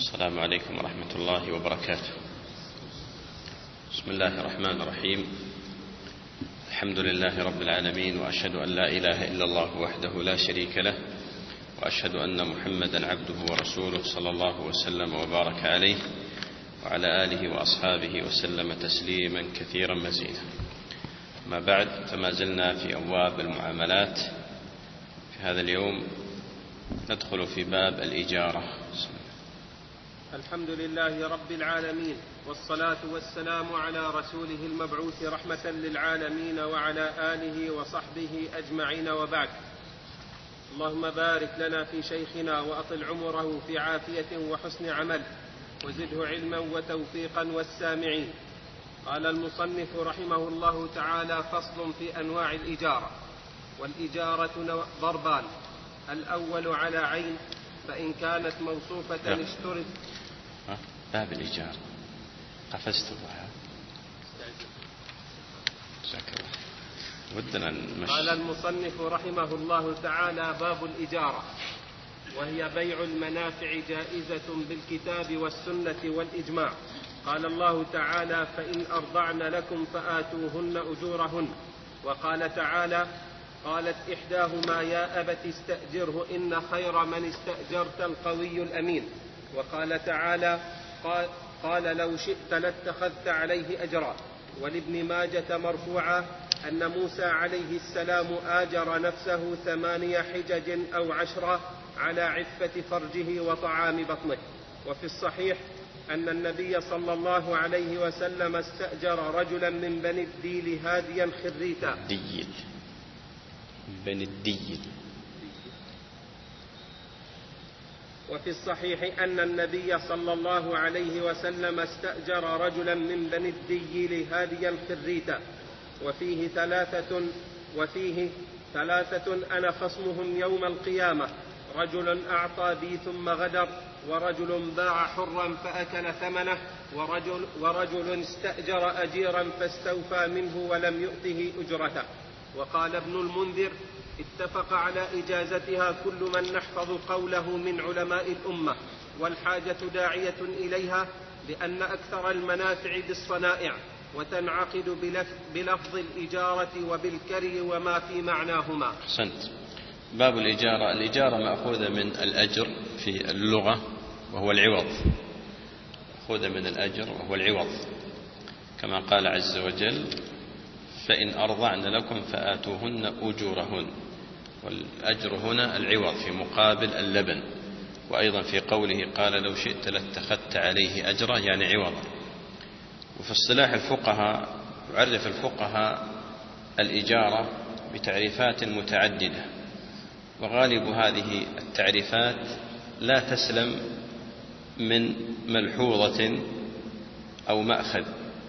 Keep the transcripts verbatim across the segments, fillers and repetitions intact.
السلام عليكم ورحمة الله وبركاته. بسم الله الرحمن الرحيم. الحمد لله رب العالمين، وأشهد أن لا إله إلا الله وحده لا شريك له، وأشهد أن محمدا عبده ورسوله صلى الله وسلم وبارك عليه وعلى آله وأصحابه وسلم تسليما كثيرا مزيدا. ما بعد، فما زلنا في أبواب المعاملات. في هذا اليوم ندخل في باب الإجارة. الحمد لله رب العالمين، والصلاة والسلام على رسوله المبعوث رحمة للعالمين وعلى آله وصحبه أجمعين، وبعد. اللهم بارك لنا في شيخنا وأطل عمره في عافية وحسن عمل، وزده علما وتوفيقا والسامعين. قال المصنف رحمه الله تعالى: فصل في أنواع الإجارة. والإجارة ضربان: الأول على عين، فإن كانت موصوفة اشترط. باب الإجارة قفزت بها. ودنا نمشي. قال المصنف رحمه الله تعالى: باب الإجارة، وهي بيع المنافع جائزة بالكتاب والسنة والإجماع. قال الله تعالى: فإن أرضعن لكم فآتوهن أجورهن. وقال تعالى: قالت إحداهما يا أبت استأجره إن خير من استأجرت القوي الأمين. وقال تعالى: قال, قال لو شئت لاتخذت عليه أجرا. ولابن ماجة مرفوعا أن موسى عليه السلام آجر نفسه ثمانية حجج أو عشرة على عفة فرجه وطعام بطنه. وفي الصحيح أن النبي صلى الله عليه وسلم استأجر رجلا من بني الديل هاديا خريتا. ديل بني الديل. وفي الصحيح أن النبي صلى الله عليه وسلم استأجر رجلا من بني الديل هاديا خريتا. وفيه ثلاثة وفيه ثلاثة أنا خصمهم يوم القيامة: رجل أعطى بي ثم غدر، ورجل باع حرا فأكل ثمنه، ورجل, ورجل استأجر أجيرا فاستوفى منه ولم يؤته أجرته. وقال ابن المنذر: اتفق على إجازتها كل من نحفظ قوله من علماء الأمة، والحاجة داعية إليها، لأن أكثر المنافع بالصنائع، وتنعقد بلفظ الإجارة وبالكري وما في معناهما. أحسنت. باب الإجارة. الإجارة مأخوذة من الأجر في اللغة، وهو العوض. مأخوذة من الأجر وهو العوض، كما قال عز وجل: فإن أرضعن لكم فآتوهن أجورهن. والأجر هنا العوض في مقابل اللبن. وأيضا في قوله: قال لو شئت لاتخذت عليه أجرا، يعني عوضا. وفي اصطلاح الفقهاء يعرف الفقهاء الإجارة بتعريفات متعددة، وغالب هذه التعريفات لا تسلم من ملحوظة أو مأخذ.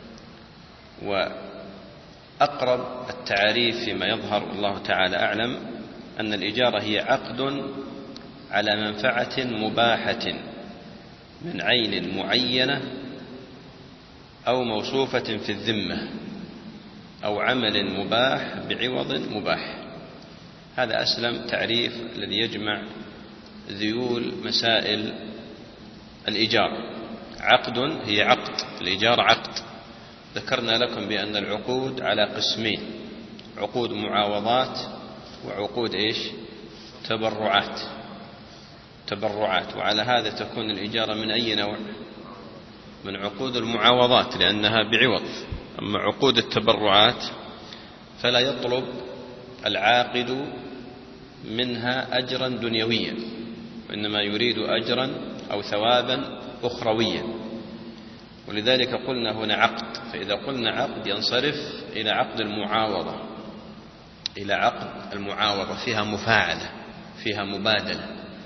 وأقرب التعاريف فيما يظهر الله تعالى أعلم أن الإجارة هي عقد على منفعة مباحة من عين معينة أو موصوفة في الذمة، أو عمل مباح بعوض مباح. هذا أسلم تعريف الذي يجمع ذيول مسائل الإجارة. عقد هي عقد، الإجارة عقد. ذكرنا لكم بأن العقود على قسمين: عقود معاوضات وعقود إيش؟ تبرعات. تبرعات. وعلى هذا تكون الإجارة من أي نوع؟ من عقود المعاوضات، لأنها بعوض. أما عقود التبرعات فلا يطلب العاقد منها أجرا دنيويا، وإنما يريد أجرا أو ثوابا أخرويا. ولذلك قلنا هنا عقد. فإذا قلنا عقد ينصرف إلى عقد المعاوضة، إلى عقد المعاوضة فيها مفاعلة، فيها مبادلة.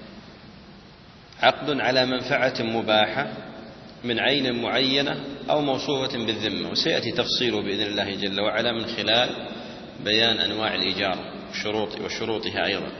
عقد على منفعة مباحة من عين معينة أو موصوفة بالذمة، وسيأتي تفصيله بإذن الله جل وعلا من خلال بيان أنواع الإجارة وشروط وشروطها أيضا.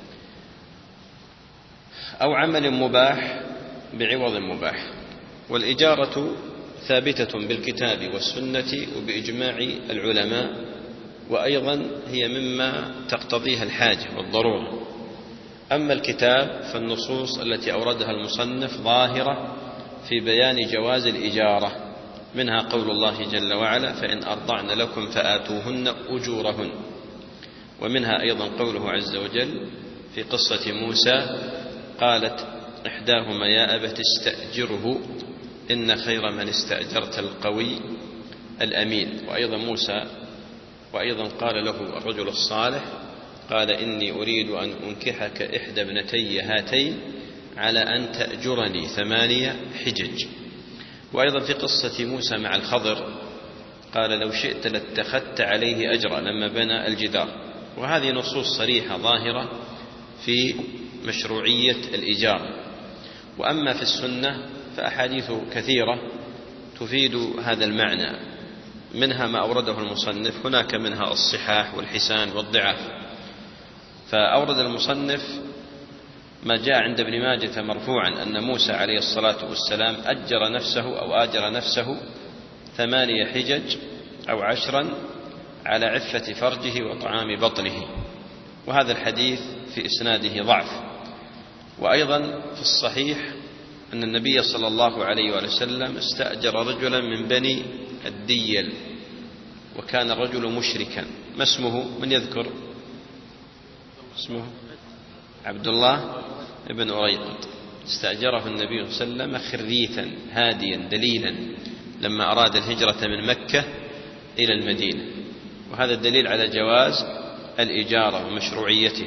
أو عمل مباح بعوض مباح. والإجارة ثابتة بالكتاب والسنة وبإجماع العلماء، وأيضا هي مما تقتضيها الحاجة والضرورة. أما الكتاب فالنصوص التي أوردها المصنف ظاهرة في بيان جواز الإجارة، منها قول الله جل وعلا: فإن أرضعن لكم فآتوهن أجورهن. ومنها أيضا قوله عز وجل في قصة موسى: قالت إحداهما يا أبت استأجره إن خير من استأجرت القوي الأمين. وأيضا موسى وأيضا قال له الرجل الصالح: قال إني أريد أن أنكحك إحدى ابنتي هاتين على أن تأجرني ثمانية حجج. وأيضا في قصة موسى مع الخضر قال: لو شئت لاتخذت عليه أجرا لما بنى الجدار. وهذه نصوص صريحة ظاهرة في مشروعية الإجارة. وأما في السنة فأحاديث كثيرة تفيد هذا المعنى، منها ما أورده المصنف، هناك منها الصحاح والحسان والضعاف. فأورد المصنف ما جاء عند ابن ماجة مرفوعا أن موسى عليه الصلاة والسلام أجر نفسه أو آجر نفسه ثمانية حجج أو عشرا على عفة فرجه وطعام بطنه، وهذا الحديث في إسناده ضعف. وأيضا في الصحيح أن النبي صلى الله عليه وسلم استأجر رجلا من بني الديل، وكان الرجل مشركا. ما اسمه؟ من يذكر اسمه؟ عبد الله بن أريقط. استأجره النبي صلى الله عليه وسلم خريثا هاديا دليلا لما أراد الهجرة من مكة إلى المدينة، وهذا الدليل على جواز الإجارة ومشروعيته.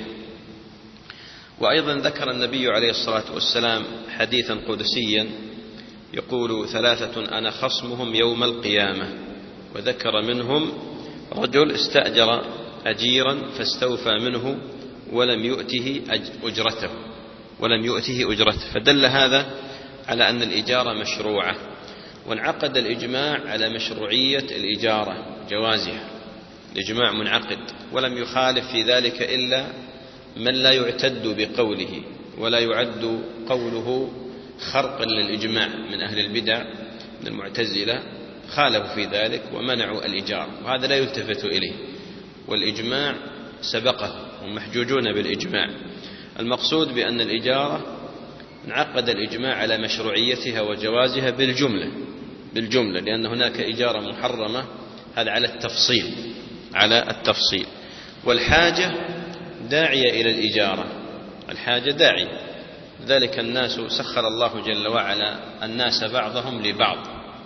وأيضا ذكر النبي عليه الصلاة والسلام حديثا قدسيا يقول: ثلاثة أنا خصمهم يوم القيامة، وذكر منهم رجل استأجر أجيرا فاستوفى منه ولم يؤته أجرته ولم يؤته أجرته فدل هذا على أن الإجارة مشروعة. وانعقد الإجماع على مشروعية الإجارة جوازها، الإجماع منعقد، ولم يخالف في ذلك إلا من لا يعتد بقوله ولا يعد قوله خرقا للإجماع من أهل البدع من المعتزلة، خالفوا في ذلك ومنعوا الإجارة، وهذا لا يلتفت إليه، والإجماع سبقه ومحجوجون بالإجماع. المقصود بأن الإجارة انعقد الإجماع على مشروعيتها وجوازها بالجملة بالجملة لأن هناك إجارة محرمة، هذا على التفصيل على التفصيل والحاجة داعية إلى الإجارة، الحاجة داعية، ذلك الناس سخر الله جل وعلا الناس بعضهم لبعض،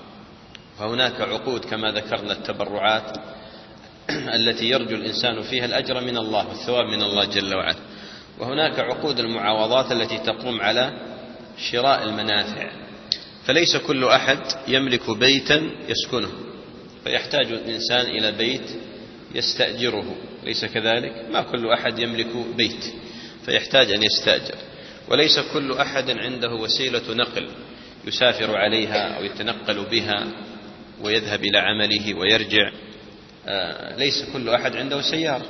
فهناك عقود كما ذكرنا التبرعات التي يرجو الإنسان فيها الأجر من الله والثواب من الله جل وعلا، وهناك عقود المعاوضات التي تقوم على شراء المنافع. فليس كل أحد يملك بيتا يسكنه فيحتاج الإنسان إلى بيت يستأجره، ليس كذلك؟ ما كل أحد يملك بيت فيحتاج أن يستأجر، وليس كل أحد عنده وسيلة نقل يسافر عليها أو يتنقل بها ويذهب إلى عمله ويرجع، آه ليس كل أحد عنده سيارة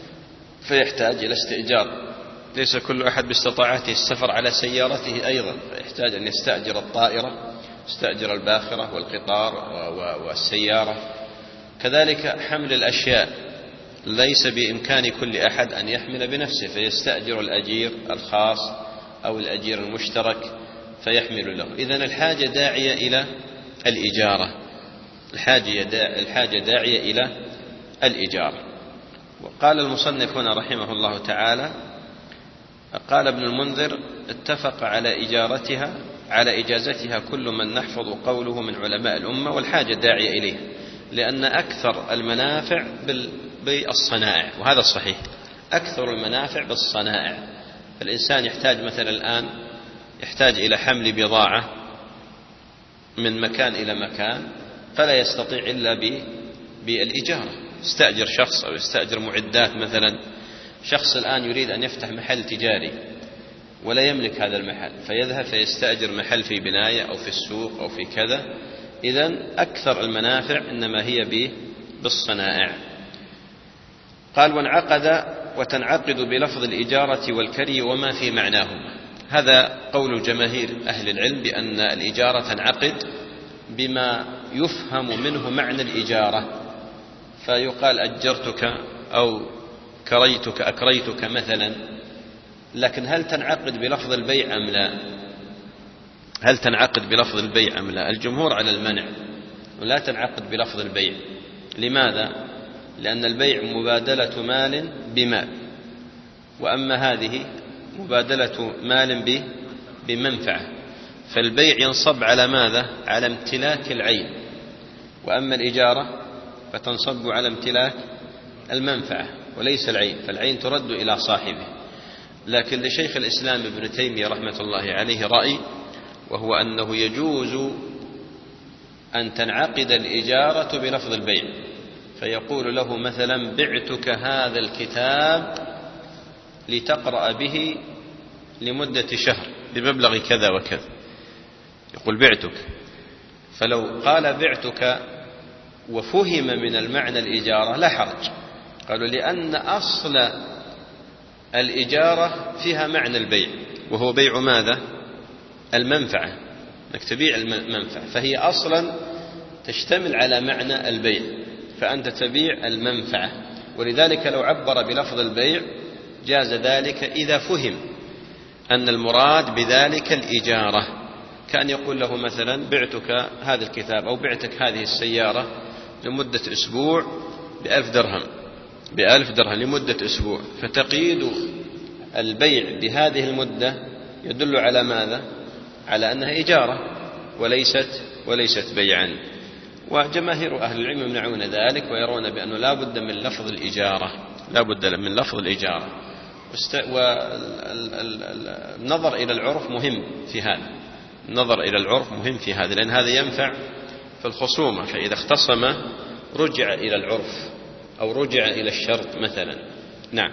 فيحتاج إلى استئجار، ليس كل أحد باستطاعته السفر على سيارته أيضا فيحتاج أن يستأجر الطائرة، يستأجر الباخرة والقطار والسيارة. كذلك حمل الأشياء ليس بإمكان كل أحد أن يحمل بنفسه فيستأجر الأجير الخاص أو الأجير المشترك فيحمل له. إذن الحاجة داعية إلى الإجارة، الحاجة داعية إلى الإجارة. وقال المصنف هنا رحمه الله تعالى: قال ابن المنذر: اتفق على إجارتها على إجازتها كل من نحفظ قوله من علماء الأمة، والحاجة داعية إليه، لأن أكثر المنافع بالصنائع، وهذا صحيح، أكثر المنافع بالصنائع. فالإنسان يحتاج مثلا الآن يحتاج إلى حمل بضاعة من مكان إلى مكان فلا يستطيع إلا بالإجارة، يستأجر شخص أو يستأجر معدات. مثلا شخص الآن يريد أن يفتح محل تجاري ولا يملك هذا المحل فيذهب فيستأجر محل في بناية أو في السوق أو في كذا. إذن أكثر المنافع إنما هي بالصنائع. قال: وانعقد وتنعقد بلفظ الإجارة والكري وما في معناهما. هذا قول جماهير أهل العلم بأن الإجارة تنعقد بما يفهم منه معنى الإجارة، فيقال أجرتك أو كريتك أكريتك مثلا، لكن هل تنعقد بلفظ البيع أم لا؟ هل تنعقد بلفظ البيع أم لا؟ الجمهور على المنع، ولا تنعقد بلفظ البيع. لماذا؟ لأن البيع مبادلة مال بمال، وأما هذه مبادلة مال بمنفعة، فالبيع ينصب على ماذا؟ على امتلاك العين، وأما الإجارة فتنصب على امتلاك المنفعة وليس العين، فالعين ترد إلى صاحبه. لكن لشيخ الإسلام ابن تيمية رحمة الله عليه رأي، وهو أنه يجوز أن تنعقد الإجارة بلفظ البيع، فيقول له مثلا بعتك هذا الكتاب لتقرأ به لمدة شهر بمبلغ كذا وكذا، يقول بعتك. فلو قال بعتك وفهم من المعنى الإجارة لا حرج، قالوا لأن أصل الإجارة فيها معنى البيع، وهو بيع ماذا؟ المنفعة، أنك تبيع المنفعة، فهي أصلا تشتمل على معنى البيع، فأنت تبيع المنفعة. ولذلك لو عبر بلفظ البيع جاز ذلك إذا فهم أن المراد بذلك الإجارة، كان يقول له مثلا بعتك هذا الكتاب أو بعتك هذه السيارة لمدة أسبوع بألف درهم بألف درهم لمدة أسبوع، فتقييد البيع بهذه المدة يدل على ماذا؟ على أنها إجارة وليست وليست بيعا. وجماهير أهل العلم يمنعون ذلك ويرون بأنه لا بد من لفظ الإجارة، لا بد من لفظ الإجارة. والنظر إلى العرف مهم في هذا، النظر إلى العرف مهم في هذا، لأن هذا ينفع في الخصومة، فإذا اختصم رجع إلى العرف أو رجع إلى الشرط مثلا. نعم.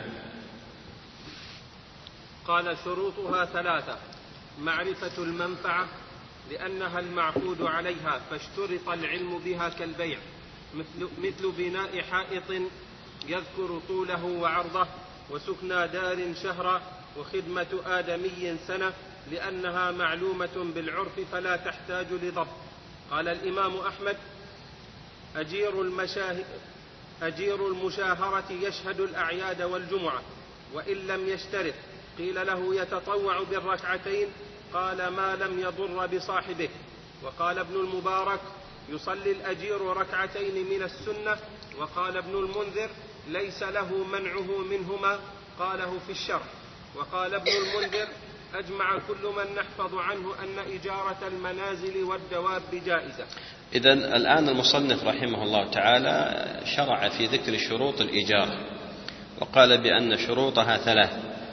قال شروطها ثلاثة: معرفة المنفعة لأنها المعقود عليها فاشترط العلم بها كالبيع، مثل, مثل بناء حائط يذكر طوله وعرضه، وسكنى دار شهرا، وخدمة آدمي سنة، لأنها معلومة بالعرف فلا تحتاج لضبط. قال الإمام أحمد: أجير, المشاه... أجير المشاهرة يشهد الأعياد والجمعة وإن لم يشترط. قيل له: يتطوع بالركعتين؟ قال: ما لم يضر بصاحبه. وقال ابن المبارك: يصلي الأجير ركعتين من السنة. وقال ابن المنذر: ليس له منعه منهما، قاله في الشرح. وقال ابن المنذر: أجمع كل من نحفظ عنه أن إجارة المنازل والدواب جائزة. إذن الآن المصنف رحمه الله تعالى شرع في ذكر شروط الإجارة، وقال بأن شروطها ثلاث.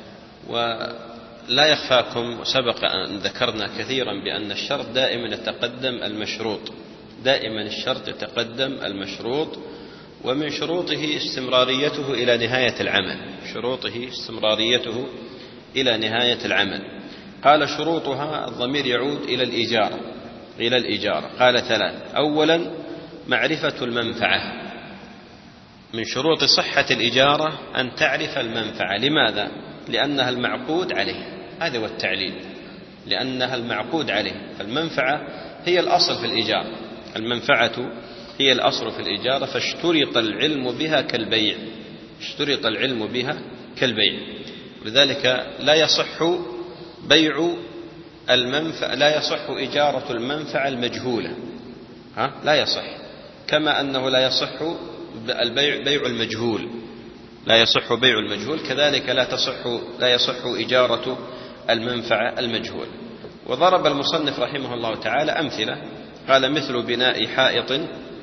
ولا يخفاكم سبق أن ذكرنا كثيرا بأن الشرط دائما يتقدم المشروط، دائما الشرط يتقدم المشروط، ومن شروطه استمراريته إلى نهاية العمل، شروطه استمراريته إلى نهاية العمل. قال شروطها، الضمير يعود إلى الإجارة إلى الإجارة قال ثلاث: أولا معرفة المنفعة. من شروط صحة الإجارة أن تعرف المنفعة. لماذا؟ لأنها المعقود عليه، هذا هو التعليل، لأنها المعقود عليه، فالمنفعة هي الأصل في الإجارة، المنفعة هي الأصل في الإجارة، فاشترط العلم بها كالبيع، اشترط العلم بها كالبيع. لذلك لا يصح بيع المنفعة، لا يصح إجارة المنفعة المجهولة، ها؟ لا يصح، كما أنه لا يصح البيع بيع المجهول، لا يصح بيع المجهول، كذلك لا تصح لا يصح إجارة المنفعة المجهول. وضرب المصنف رحمه الله تعالى أمثلة، قال: مثل بناء حائط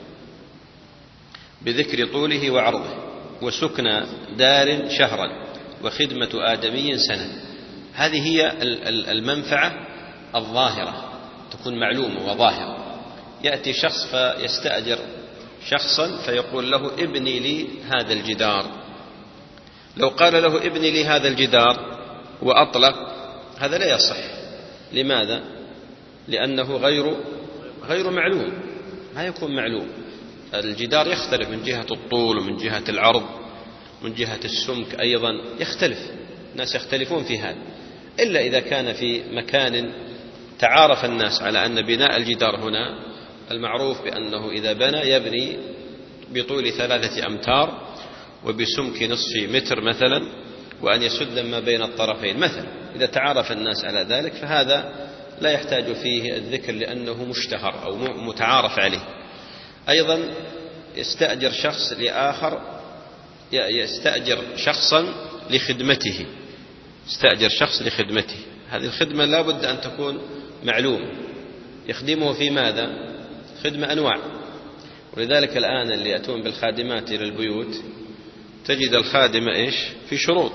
بذكر طوله وعرضه، وسكن دار شهرا، وخدمة آدمي سنة. هذه هي المنفعة الظاهرة، تكون معلومة وظاهرة. يأتي شخص فيستأجر شخصا فيقول له: ابني لي هذا الجدار. لو قال له: ابني لي هذا الجدار وأطلق، هذا لا يصح. لماذا؟ لأنه غير غير معلوم، ما يكون معلوم. الجدار يختلف من جهة الطول ومن جهة العرض من جهة السمك أيضا يختلف، الناس يختلفون في هذا، إلا إذا كان في مكان تعارف الناس على أن بناء الجدار هنا المعروف بأنه إذا بنى يبني بطول ثلاثة أمتار وبسمك نصف متر مثلا، وأن يسد ما بين الطرفين مثلا. إذا تعارف الناس على ذلك فهذا لا يحتاج فيه الذكر لأنه مشتهر أو متعارف عليه. أيضا يستأجر شخص لآخر، يستأجر شخصا لخدمته، يستأجر شخص لخدمته، هذه الخدمة لا بد أن تكون معلومة. يخدمه في ماذا؟ خدمة أنواع. ولذلك الآن اللي يأتون بالخادمات إلى البيوت تجد الخادمة إيش؟ في شروط،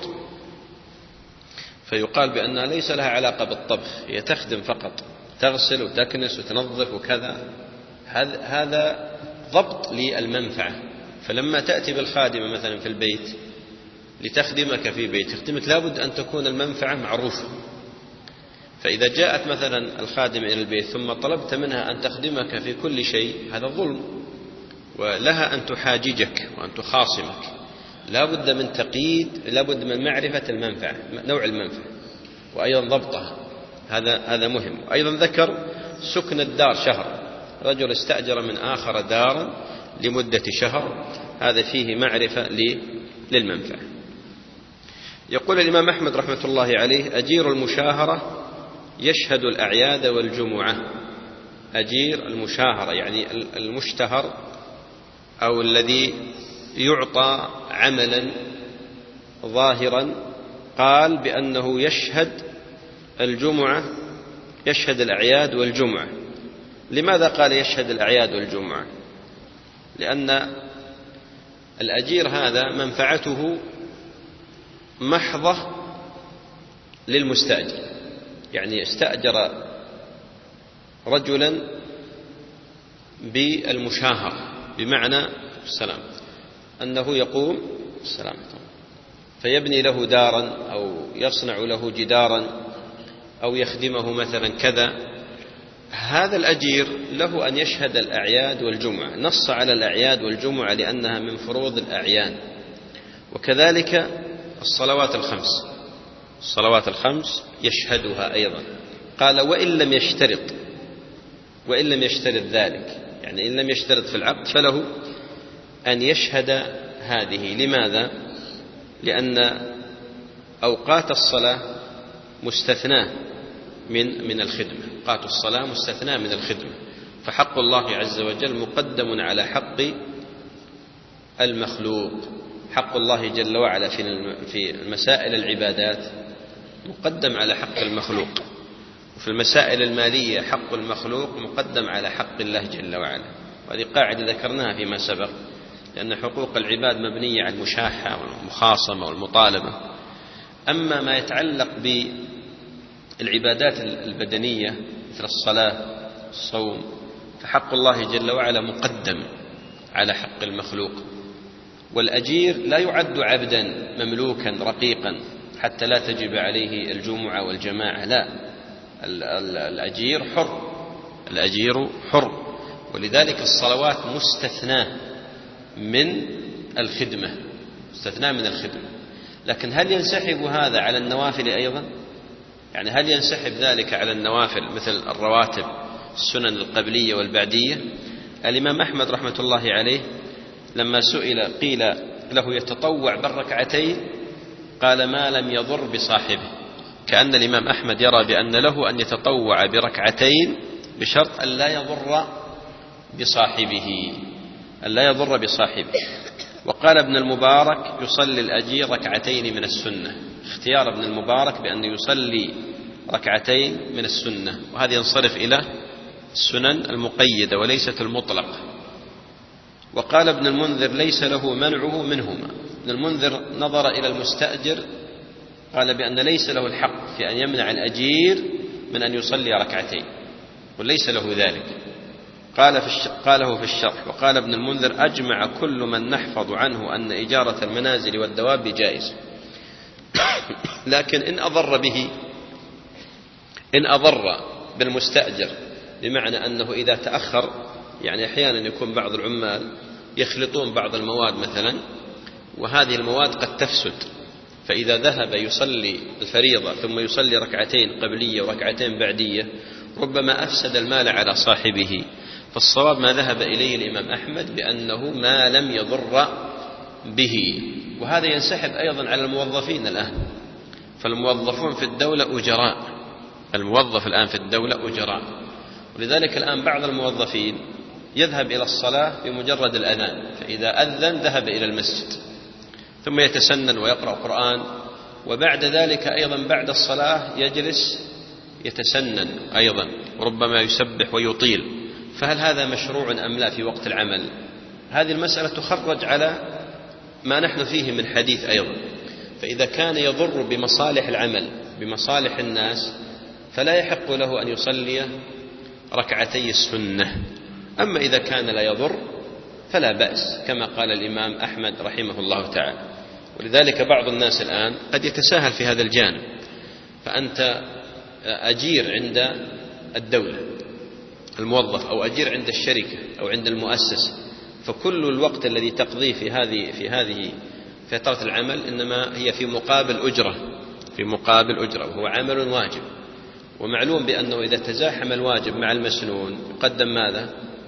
فيقال بأنها ليس لها علاقة بالطبخ، هي تخدم فقط، تغسل وتكنس وتنظف وكذا. هذا ضبط للمنفعة. فلما تأتي بالخادمة مثلا في البيت لتخدمك في بيت، تخدمك لابد أن تكون المنفعة معروفة. فإذا جاءت مثلا الخادمة إلى البيت ثم طلبت منها أن تخدمك في كل شيء، هذا ظلم، ولها أن تحاججك وأن تخاصمك. لابد من تقييد، لابد من معرفة المنفعة، نوع المنفعة، وأيضا ضبطها، هذا هذا مهم. أيضا ذكر سكن الدار شهر، رجل استأجر من آخر دارا لمدة شهر، هذا فيه معرفة للمنفعة. يقول الإمام أحمد رحمة الله عليه: أجير المشاهرة يشهد الأعياد والجمعة. أجير المشاهرة يعني المشتهر أو الذي يعطى عملا ظاهرا، قال بأنه يشهد الجمعة، يشهد الأعياد والجمعة. لماذا قال يشهد الأعياد والجمعة؟ لأن الأجير هذا منفعته محضة للمستأجر، يعني استأجر رجلا بالمشاهرة، بمعنى السلام أنه يقوم السلام فيبني له دارا أو يصنع له جدارا أو يخدمه مثلا كذا. هذا الأجير له أن يشهد الأعياد والجمعة، نص على الأعياد والجمعة لأنها من فروض الأعيان. وكذلك الصلوات الخمس، الصلوات الخمس يشهدها أيضا. قال: وإن لم يشترط، وإن لم يشترط ذلك، يعني إن لم يشترط في العقد فله أن يشهد هذه. لماذا؟ لأن أوقات الصلاة مستثناة من من الخدمة، أوقات الصلاة مستثناة من الخدمة، فحق الله عز وجل مقدم على حق المخلوق. حق الله جل وعلا في مسائل العبادات مقدم على حق المخلوق، وفي المسائل المالية حق المخلوق مقدم على حق الله جل وعلا. وهذه قاعدة ذكرناها فيما سبق، لأن حقوق العباد مبنية على المشاحة والمخاصمة والمطالبة. أما ما يتعلق بالعبادات البدنية مثل الصلاة الصوم فحق الله جل وعلا مقدم على حق المخلوق. والأجير لا يعد عبدا مملوكا رقيقا حتى لا تجب عليه الجمعة والجماعة، لا، الأجير حر، الأجير حر. ولذلك الصلوات مستثناة من الخدمة، مستثناة من الخدمة. لكن هل ينسحب هذا على النوافل أيضا؟ يعني هل ينسحب ذلك على النوافل مثل الرواتب السنن القبلية والبعدية؟ الإمام أحمد رحمة الله عليه لما سئل قيل له يتطوع بالركعتين قال: ما لم يضر بصاحبه. كأن الإمام أحمد يرى بأن له أن يتطوع بركعتين بشرط أن لا يضر بصاحبه، أن لا يضر بصاحبه. وقال ابن المبارك: يصلي الأجير ركعتين من السنة. اختيار ابن المبارك بأن يصلي ركعتين من السنة، وهذا ينصرف إلى السنن المقيدة وليست المطلقة. وقال ابن المنذر: ليس له منعه منهما. ابن المنذر نظر إلى المستأجر، قال بأن ليس له الحق في أن يمنع الأجير من أن يصلي ركعتين، وليس له ذلك. قال في قاله في الشرح: وقال ابن المنذر: أجمع كل من نحفظ عنه أن إجارة المنازل والدواب جائز، لكن إن أضر به، إن أضر بالمستأجر بمعنى أنه إذا تأخر، يعني أحيانا يكون بعض العمال يخلطون بعض المواد مثلا، وهذه المواد قد تفسد، فإذا ذهب يصلي الفريضة ثم يصلي ركعتين قبلية وركعتين بعدية ربما أفسد المال على صاحبه. فالصواب ما ذهب إليه الإمام أحمد بأنه ما لم يضر به. وهذا ينسحب أيضا على الموظفين الآن، فالموظفون في الدولة أجراء، الموظف الآن في الدولة أجراء، ولذلك الآن بعض الموظفين يذهب إلى الصلاة بمجرد الأذان، فإذا أذن ذهب إلى المسجد ثم يتسنن ويقرأ قرآن، وبعد ذلك أيضا بعد الصلاة يجلس يتسنن أيضا وربما يسبح ويطيل. فهل هذا مشروع أم لا في وقت العمل؟ هذه المسألة تخرج على ما نحن فيه من حديث أيضا. فإذا كان يضر بمصالح العمل بمصالح الناس فلا يحق له أن يصلي ركعتي السنة. أما إذا كان لا يضر فلا بأس، كما قال الإمام أحمد رحمه الله تعالى. ولذلك بعض الناس الآن قد يتساهل في هذا الجانب، فأنت أجير عند الدولة الموظف، أو أجير عند الشركة أو عند المؤسسة، فكل الوقت الذي تقضيه في هذه في هذه فترة العمل إنما هي في مقابل أجرة في مقابل أجرة وهو عمل واجب. ومعلوم بأنه إذا تزاحم الواجب مع المسنون يقدم ماذا؟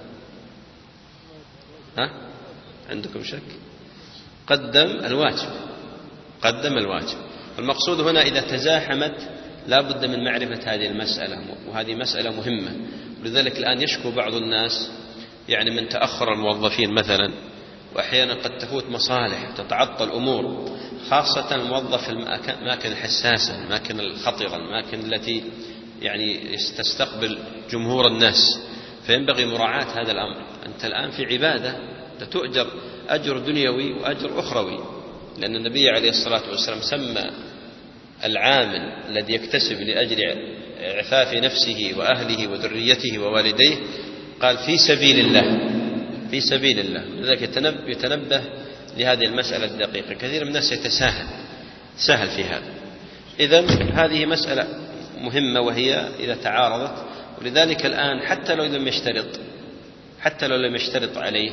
ها؟ عندكم شك؟ قدم الواجب قدم الواجب. المقصود هنا إذا تزاحمت لا بد من معرفة هذه المسألة، وهذه مسألة مهمة. ولذلك الآن يشكو بعض الناس يعني من تأخر الموظفين مثلا، وأحيانا قد تفوت مصالح تتعطل أمور، خاصة الموظف في الأماكن الحساسة، الأماكن الخطرة، الأماكن التي يعني تستقبل جمهور الناس، فينبغي مراعاة هذا الأمر. أنت الآن في عبادة تؤجر أجر دنيوي وأجر أخروي، لأن النبي عليه الصلاة والسلام سمى العامل الذي يكتسب لأجل إعفاف نفسه وأهله وذريته ووالديه قال في سبيل الله في سبيل الله. لذلك يتنبه لهذه المسألة الدقيقة. كثير من الناس يتساهل سهل في هذا. إذن هذه مسألة مهمة وهي إذا تعارضت. ولذلك الآن حتى لو لم يشترط حتى لو لم يشترط عليه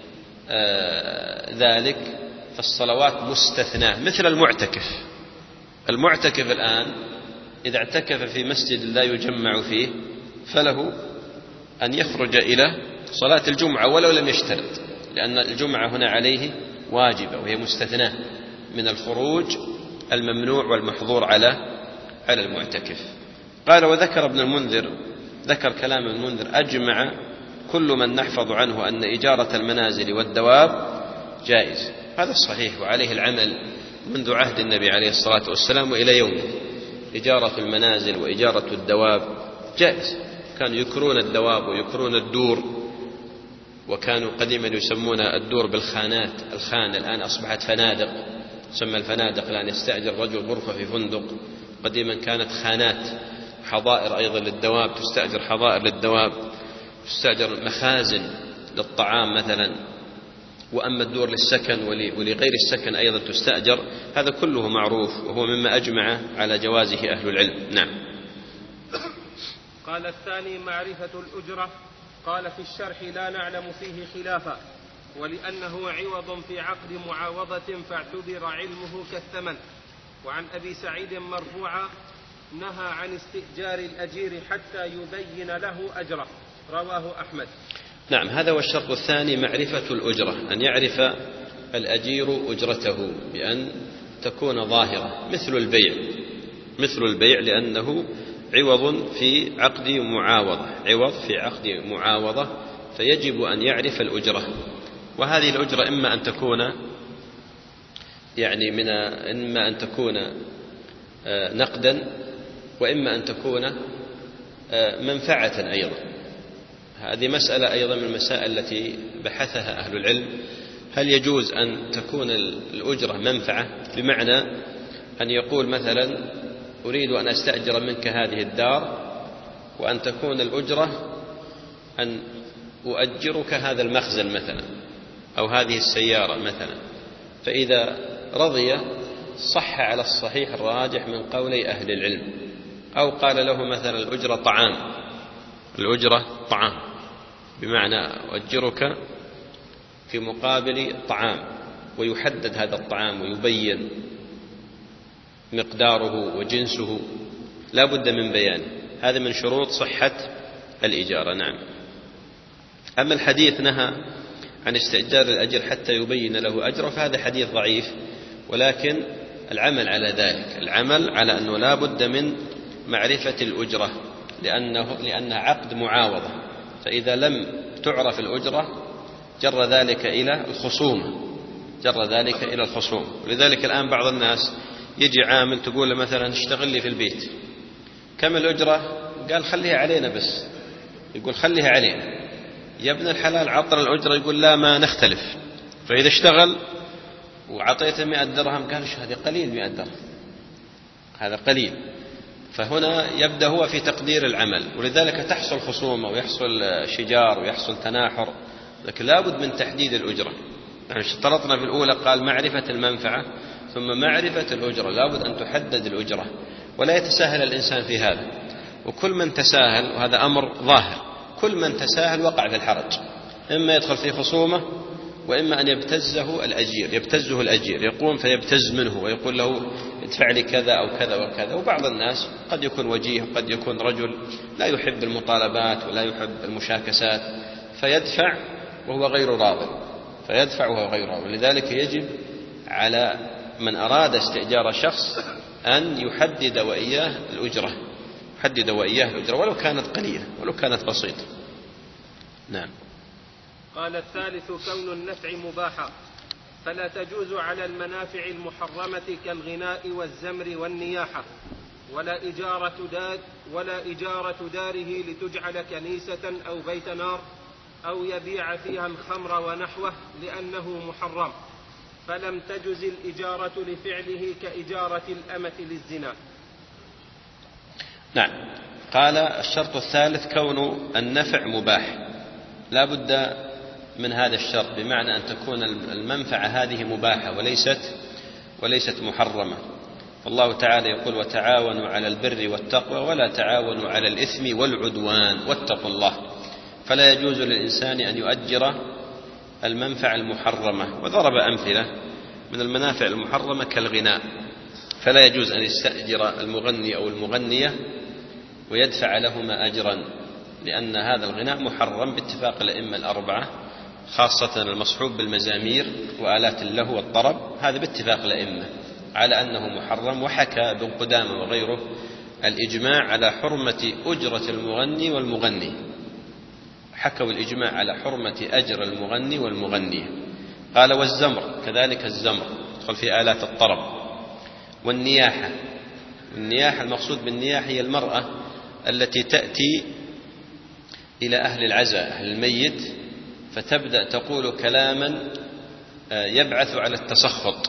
آه ذلك فالصلوات مستثناة، مثل المعتكف. المعتكف الآن إذا اعتكف في مسجد لا يجمع فيه فله أن يخرج إلى صلاة الجمعة ولو لم يشترط، لأن الجمعة هنا عليه واجبة وهي مستثناة من الخروج الممنوع والمحظور على على المعتكف. قال وذكر ابن المنذر ذكر كلام ابن المنذر أجمع كل من نحفظ عنه أن إجارة المنازل والدواب جائز. هذا الصحيح وعليه العمل منذ عهد النبي عليه الصلاة والسلام وإلى يومه. إجارة المنازل وإجارة الدواب جائز. كانوا يكرون الدواب ويكرون الدور، وكانوا قديما يسمون الدور بالخانات. الخان الآن أصبحت فنادق، تسمى الفنادق الآن. يستأجر رجل غرفة في فندق. قديما كانت خانات، حظائر أيضا للدواب، تستأجر حظائر للدواب، تستأجر مخازن للطعام مثلا. وأما الدور للسكن ولغير السكن أيضا تستأجر. هذا كله معروف وهو مما أجمع على جوازه أهل العلم. نعم. قال الثاني معرفة الأجرة. قال في الشرح لا نعلم فيه خلافا، ولأنه عوض في عقد معاوضة فاعتبر علمه كالثمن. وعن أبي سعيد مرفوعا نهى عن استئجار الأجير حتى يبين له أجره، رواه أحمد. نعم، هذا هو الشرط الثاني، معرفة الأجرة، أن يعرف الأجير أجرته بأن تكون ظاهرة، مثل البيع مثل البيع لأنه عوض في عقد معاوضة عوض في عقد معاوضة فيجب أن يعرف الأجرة. وهذه الأجرة إما أن تكون يعني من إما أن تكون نقدا، وإما أن تكون منفعة أيضا. هذه مسألة أيضا من المسائل التي بحثها أهل العلم. هل يجوز أن تكون الأجرة منفعة، بمعنى أن يقول مثلا أريد أن أستأجر منك هذه الدار، وأن تكون الأجرة أن أؤجرك هذا المخزن مثلا أو هذه السيارة مثلا، فإذا رضي صح على الصحيح الراجح من قولي أهل العلم. أو قال له مثلا الأجرة طعام الأجرة طعام بمعنى أؤجرك في مقابل طعام، ويحدد هذا الطعام ويبين مقداره وجنسه، لا بد من بيانه. هذا من شروط صحة الإجارة. نعم. أما الحديث نهى عن استئجار الأجر حتى يبين له أجره، فهذا حديث ضعيف، ولكن العمل على ذلك، العمل على أنه لا بد من معرفة الأجرة، لأنه لأنها عقد معاوضة، فإذا لم تعرف الأجرة جر ذلك إلى الخصومة، جر ذلك إلى الخصوم. ولذلك الآن بعض الناس يجي عامل تقول له مثلا اشتغل لي في البيت، كم الأجرة؟ قال خليها علينا بس، يقول خليها علينا. يا ابن الحلال عطر الأجرة، يقول لا ما نختلف. فإذا اشتغل وعطيته مئة درهم قال ايش هذا قليل، مئة درهم هذا قليل. فهنا يبدأ هو في تقدير العمل، ولذلك تحصل خصومة ويحصل شجار ويحصل تناحر، لكن لابد من تحديد الأجرة. يعني اشترطنا في الأولى قال معرفة المنفعة ثم معرفة الأجرة، لابد أن تحدد الأجرة، ولا يتساهل الإنسان في هذا. وكل من تساهل، وهذا أمر ظاهر، كل من تساهل وقع في الحرج، إما يدخل في خصومة وإما أن يبتزه الأجير، يبتزه الأجير يقوم فيبتز منه ويقول له ادفع لي كذا أو كذا وكذا. وبعض الناس قد يكون وجيه وقد يكون رجل لا يحب المطالبات ولا يحب المشاكسات، فيدفع وهو غير راض، فيدفع وهو غير راض. لذلك يجب على من أراد استئجار شخص أن يحدد وإياه الأجرة، يحدد وإياه الأجرة ولو كانت قليلة ولو كانت بسيطة. نعم. قال الثالث كون النفع مباحا، فلا تجوز على المنافع المحرمة كالغناء والزمر والنياحة، ولا إجارة دار ولا إجارة داره لتجعل كنيسة أو بيت نار، أو يبيع فيها الخمر ونحوه لأنه محرم، فلم تجز الإجارة لفعله كإجارة الأمة للزنا. نعم. قال الشرط الثالث كون النفع مباح، لا بد من هذا الشرط، بمعنى أن تكون المنفعة هذه مباحة وليست وليست محرمة. فالله تعالى يقول وتعاونوا على البر والتقوى ولا تعاونوا على الإثم والعدوان واتقوا الله. فلا يجوز للإنسان أن يؤجر المنفعة المحرمة، وضرب أمثلة من المنافع المحرمة كالغناء، فلا يجوز أن يستأجر المغني أو المغنية ويدفع لهما أجرا، لأن هذا الغناء محرم باتفاق الأئمة الأربعة، خاصة المصحوب بالمزامير وآلات اللهو والطرب، هذا باتفاق الأئمة على أنه محرم. وحكى ابن قدامة وغيره الإجماع على حرمة أجرة المغني والمغني، حكوا الإجماع على حرمة أجر المغني والمغنية. قال والزمر كذلك، الزمر يدخل في آلات الطرب. والنياحة، النياحة المقصود بالنياحة هي المرأة التي تأتي إلى أهل العزاء أهل الميت فتبدأ تقول كلاما يبعث على التسخط،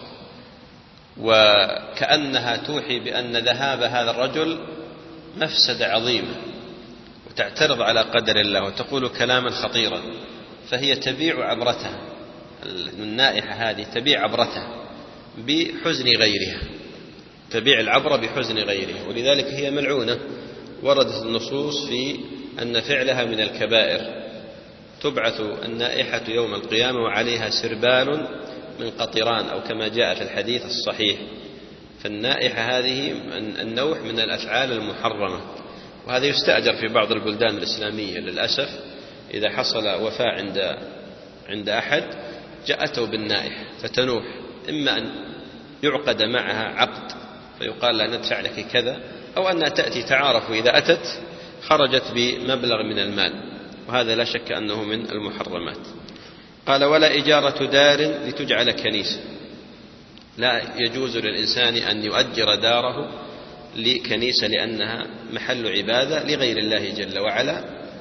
وكأنها توحي بأن ذهاب هذا الرجل مفسدة عظيمة، وتعترض على قدر الله وتقول كلاما خطيرا، فهي تبيع عبرتها، النائحة هذه تبيع عبرتها بحزن غيرها، تبيع العبرة بحزن غيرها، ولذلك هي ملعونة. وردت النصوص في أن فعلها من الكبائر. تبعث النائحة يوم القيامة وعليها سربال من قطران، أو كما جاء في الحديث الصحيح. فالنائحة هذه النوع من الأفعال المحرمة، وهذا يستأجر في بعض البلدان الإسلامية للأسف. إذا حصل وفاة عند عند أحد جاءته بالنائحة فتنوح، إما أن يعقد معها عقد فيقال لا ندفع لك كذا، أو أنها تأتي تعارف، وإذا أتت خرجت بمبلغ من المال، وهذا لا شك أنه من المحرمات. قال ولا إجارة دار لتجعل كنيسة، لا يجوز للإنسان أن يؤجر داره لكنيسة لأنها محل عبادة لغير الله جل وعلا،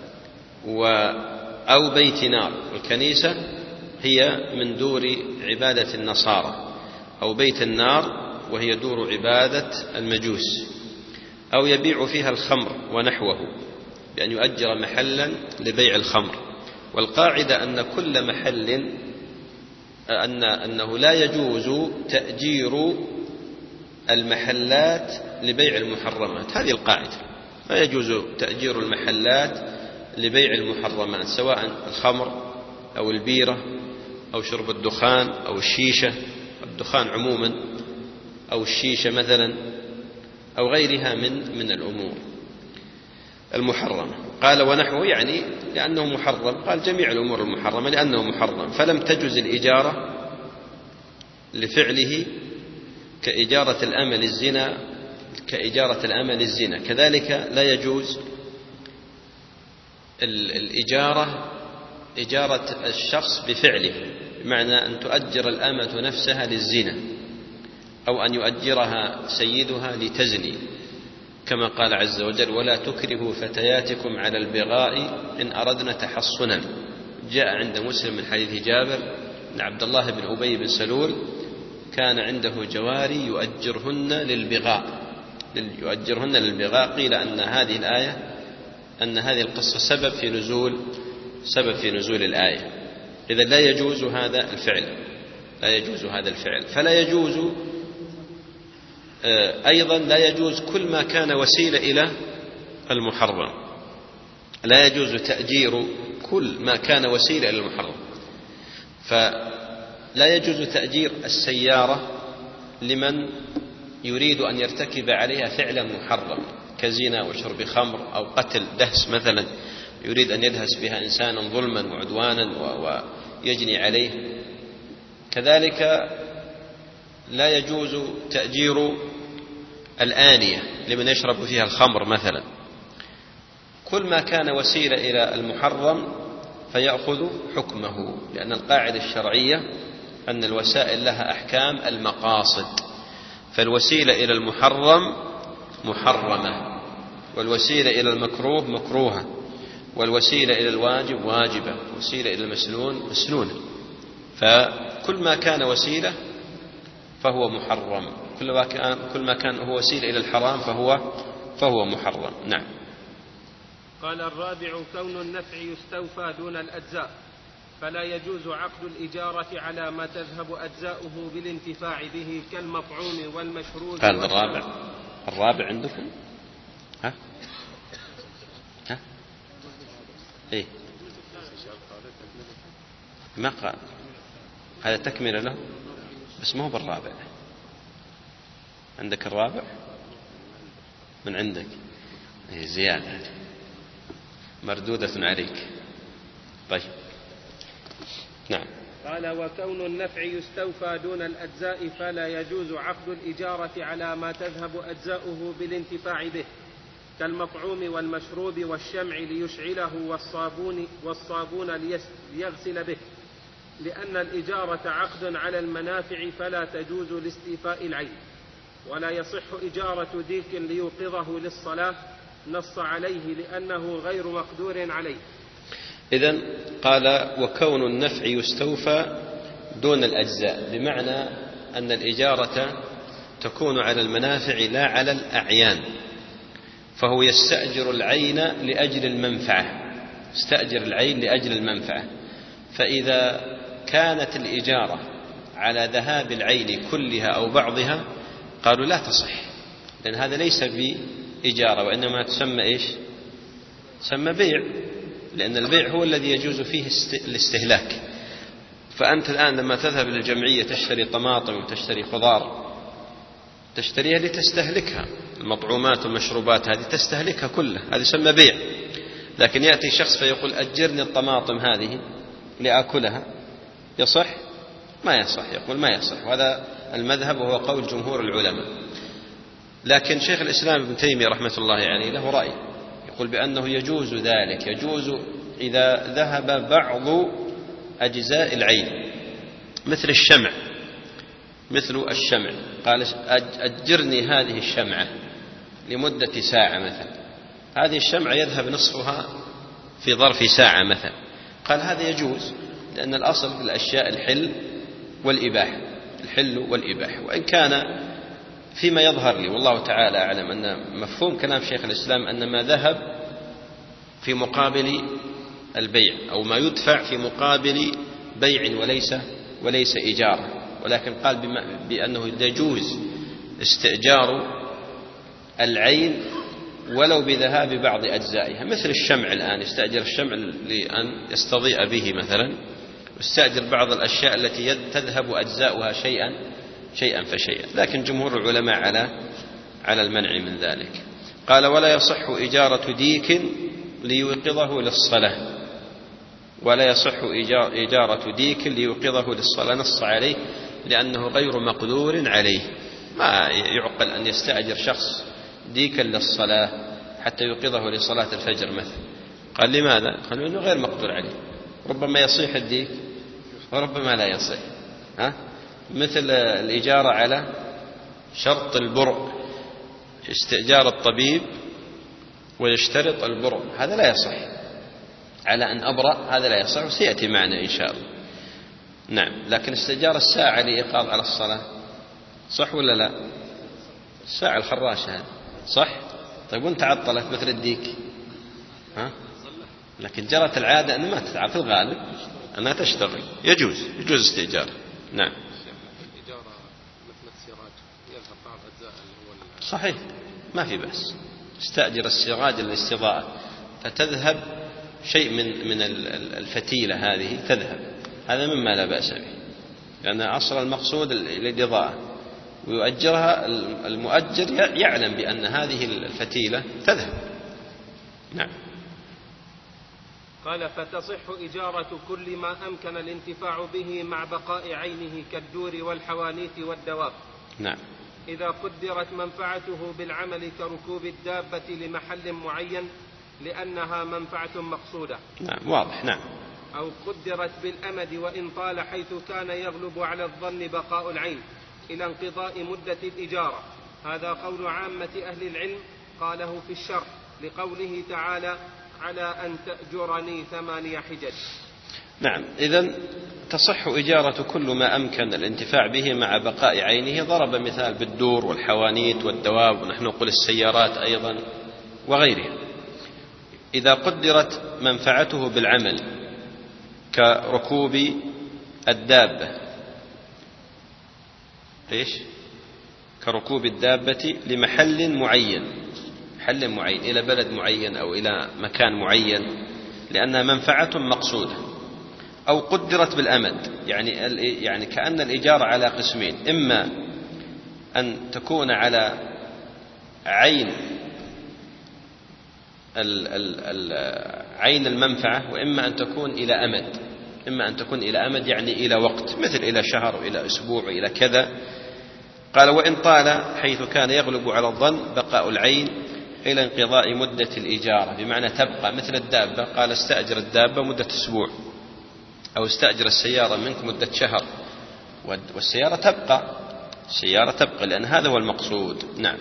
أو بيت نار. والكنيسة هي من دور عبادة النصارى، أو بيت النار وهي دور عبادة المجوس. أو يبيع فيها الخمر ونحوه، بأن يؤجر محلا لبيع الخمر. والقاعدة أن كل محل أن أنه لا يجوز تأجير المحلات لبيع المحرمات، هذه القاعدة، لا يجوز تأجير المحلات لبيع المحرمات، سواء الخمر أو البيرة أو شرب الدخان أو الشيشة، الدخان عموما أو الشيشة مثلا أو غيرها من من الأمور. المحرمة. قال ونحوه يعني لأنه محرم، قال جميع الأمور المحرمة لأنه محرم، فلم تجز الإجارة لفعله كإجارة الأمة للزنا كإجارة الأمة للزنا. كذلك لا يجوز الإجارة إجارة الشخص بفعله، بمعنى أن تؤجر الأمة نفسها للزنا أو أن يؤجرها سيدها لتزني، كما قال عز وجل ولا تكرهوا فتياتكم على البغاء إن أردنا تحصنا. جاء عند مسلم من حديث جابر أن عبد الله بن أبي بن سلول كان عنده جواري يؤجرهن للبغاء يؤجرهن للبغاء قيل أن هذه الآية أن هذه القصة سبب في نزول سبب في نزول الآية. إذا لا يجوز هذا الفعل لا يجوز هذا الفعل فلا يجوز أيضا لا يجوز كل ما كان وسيلة إلى المحرم، لا يجوز تأجير كل ما كان وسيلة إلى المحرم. فلا يجوز تأجير السيارة لمن يريد أن يرتكب عليها فعلا محرم كزنا وشرب خمر أو قتل دهس مثلا، يريد أن يدهس بها إنسانا ظلما وعدوانا ويجني عليه. كذلك لا يجوز تأجير الآنية لمن يشرب فيها الخمر مثلا. كل ما كان وسيلة إلى المحرم فيأخذ حكمه، لأن القاعدة الشرعية أن الوسائل لها أحكام المقاصد، فالوسيلة إلى المحرم محرمة، والوسيلة إلى المكروه مكروهة، والوسيلة إلى الواجب واجبة، والوسيلة إلى المسنون مسنونة. فكل ما كان وسيلة فهو محرم، كل ما كان كل ما كان هو وسيلة إلى الحرام فهو فهو محرم. نعم. قال الرابع كون النفع يستوفى دون الأجزاء، فلا يجوز عقد الإجارة على ما تذهب أجزاؤه بالانتفاع به كالمطعوم والمشروب. قال الرابع الرابع عندكم ها ها إيه ما قال هذا تكملة له بس ما هو بالرابع. عندك الرابع من عندك إيه زيادة مردودة عليك. طيب نعم. قال وكون النفع يستوفى دون الأجزاء فلا يجوز عقد الإجارة على ما تذهب أجزاؤه بالانتفاع به كالمطعوم والمشروب والشمع ليشعله والصابون, والصابون ليغسل به، لأن الإجارة عقد على المنافع فلا تجوز لاستيفاء العين. ولا يصح إجارة ديك ليوقظه للصلاة نص عليه لأنه غير مقدور عليه. إذن قال وكون النفع يستوفى دون الأجزاء، بمعنى أن الإجارة تكون على المنافع لا على الأعيان، فهو يستأجر العين لأجل المنفعة يستأجر العين لأجل المنفعة. فإذا كانت الإجارة على ذهاب العين كلها أو بعضها قالوا لا تصح، لأن هذا ليس بإجارة وإنما تسمى إيش؟ تسمى بيع، لأن البيع هو الذي يجوز فيه الاستهلاك. فأنت الآن لما تذهب للجمعية تشتري طماطم وتشتري خضار تشتريها لتستهلكها، المطعومات والمشروبات هذه تستهلكها كلها، هذا يسمى بيع. لكن يأتي شخص فيقول أجرني الطماطم هذه لأكلها، يصح؟ ما يصح، يقول ما يصح، وهذا المذهب وهو قول جمهور العلماء. لكن شيخ الإسلام ابن تيمية رحمة الله يعني له رأي يقول بأنه يجوز ذلك، يجوز إذا ذهب بعض أجزاء العين مثل الشمع مثل الشمع قال أجرني هذه الشمعة لمدة ساعة مثلا، هذه الشمعة يذهب نصفها في ظرف ساعة مثلا، قال هذا يجوز، لأن الأصل في الأشياء الحل والإباحة الحل والإباحة. وإن كان فيما يظهر لي والله تعالى أعلم أن مفهوم كلام شيخ الإسلام أن ما ذهب في مقابل البيع أو ما يدفع في مقابل بيع وليس وليس إيجار، ولكن قال بأنه يجوز استئجار العين ولو بذهاب بعض أجزائها، مثل الشمع الآن يستأجر الشمع لأن يستضيء به مثلا، يستأجر بعض الأشياء التي تذهب أجزاؤها شيئا شيئا فشيئا، لكن جمهور العلماء على على المنع من ذلك. قال ولا يصح إجارة ديك ليوقظه للصلاة، ولا يصح إجارة ديك ليوقظه للصلاة، نص عليه لأنه غير مقدور عليه. ما يعقل أن يستأجر شخص ديكا للصلاة حتى يوقظه لصلاة الفجر مثلا. قال لماذا؟ قال إنه غير مقدور عليه، ربما يصيح الديك وربما لا يصيح. ها؟ مثل الإجارة على شرط البرء، استئجار الطبيب ويشترط البرء، هذا لا يصح. على أن أبرأ هذا لا يصح، وسيأتي معنا إن شاء الله. نعم. لكن استئجار الساعة لإيقاظ على الصلاة صح ولا لا؟ الساعة الخراشة هذه صح؟ طيب وانت عطلت مثل الديك، ها؟ لكن جرت العادة أن ما تتعب، في الغالب أنها تشتغل، يجوز يجوز استئجار. نعم. صحيح، ما في بأس. استأجر السراج للاستضاءة، فتذهب شيء من من الفتيلة هذه تذهب، هذا مما لا بأس به، لأن أصل المقصود الإضاءة، ويؤجرها المؤجر يعلم بأن هذه الفتيلة تذهب. نعم. قال فتصح إجارة كل ما أمكن الانتفاع به مع بقاء عينه كالدور والحوانيت والدواب. نعم. إذا قدرت منفعته بالعمل كركوب الدابة لمحل معين لأنها منفعة مقصودة. نعم واضح. نعم. أو قدرت بالأمد وإن طال حيث كان يغلب على الظن بقاء العين إلى انقضاء مدة الإجارة. هذا قول عامة أهل العلم، قاله في الشرح لقوله تعالى على أن تأجرني ثمانية حجج. نعم. إذن تصح إجارة كل ما أمكن الانتفاع به مع بقاء عينه. ضرب مثال بالدور والحوانيت والدواب، ونحن نقول السيارات أيضا وغيرها. إذا قدرت منفعته بالعمل كركوب الدابة، إيش؟ كركوب الدابة لمحل معين، محل معين إلى بلد معين أو إلى مكان معين لأنها منفعة مقصودة. أو قدرت بالأمد، يعني يعني كأن الإجارة على قسمين، إما أن تكون على عين ال ال ال عين المنفعة، وإما أن تكون إلى أمد، إما أن تكون إلى أمد يعني إلى وقت، مثل إلى شهر وإلى أسبوع وإلى كذا. قال وإن طال حيث كان يغلب على الظن بقاء العين إلى انقضاء مدة الإجارة، بمعنى تبقى مثل الدابة. قال استأجر الدابة مدة أسبوع، أو استأجر السيارة منك مدة شهر، والسيارة تبقى، السيارة تبقى لأن هذا هو المقصود. نعم.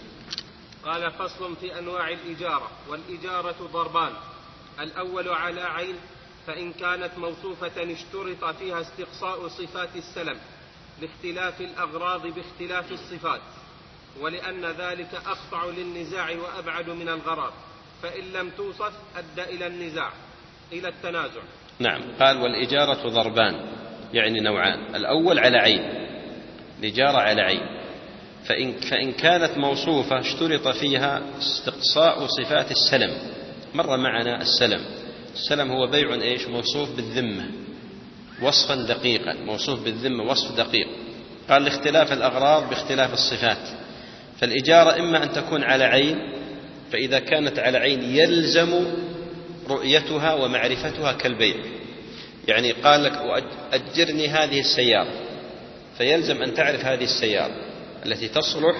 قال فصل في أنواع الإجارة. والإجارة ضربان: الأول على عين، فإن كانت موصوفة اشترط فيها استقصاء صفات السلم لاختلاف الأغراض باختلاف الصفات، ولأن ذلك أقطع للنزاع وأبعد من الغرض، فإن لم توصف أدى إلى النزاع إلى التنازع. نعم. قال والإجارة ضربان، يعني نوعان. الأول على عين، الإجارة على عين، فإن, فإن كانت موصوفة اشترط فيها استقصاء صفات السلم. مر معنا السلم، السلم هو بيع إيش؟ موصوف بالذمة وصفا دقيقا، موصوف بالذمة وصف دقيق. قال لاختلاف الأغراض باختلاف الصفات. فالإجارة إما أن تكون على عين، فإذا كانت على عين يلزم رؤيتها ومعرفتها كالبيع، يعني قال لك أجرني هذه السيارة، فيلزم أن تعرف هذه السيارة التي تصلح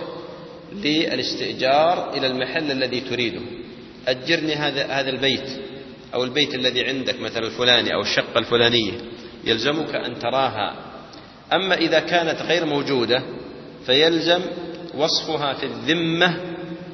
للاستئجار إلى المحل الذي تريده. أجرني هذا هذا البيت أو البيت الذي عندك مثلا الفلاني أو الشقة الفلانية، يلزمك أن تراها. أما إذا كانت غير موجودة فيلزم وصفها في الذمة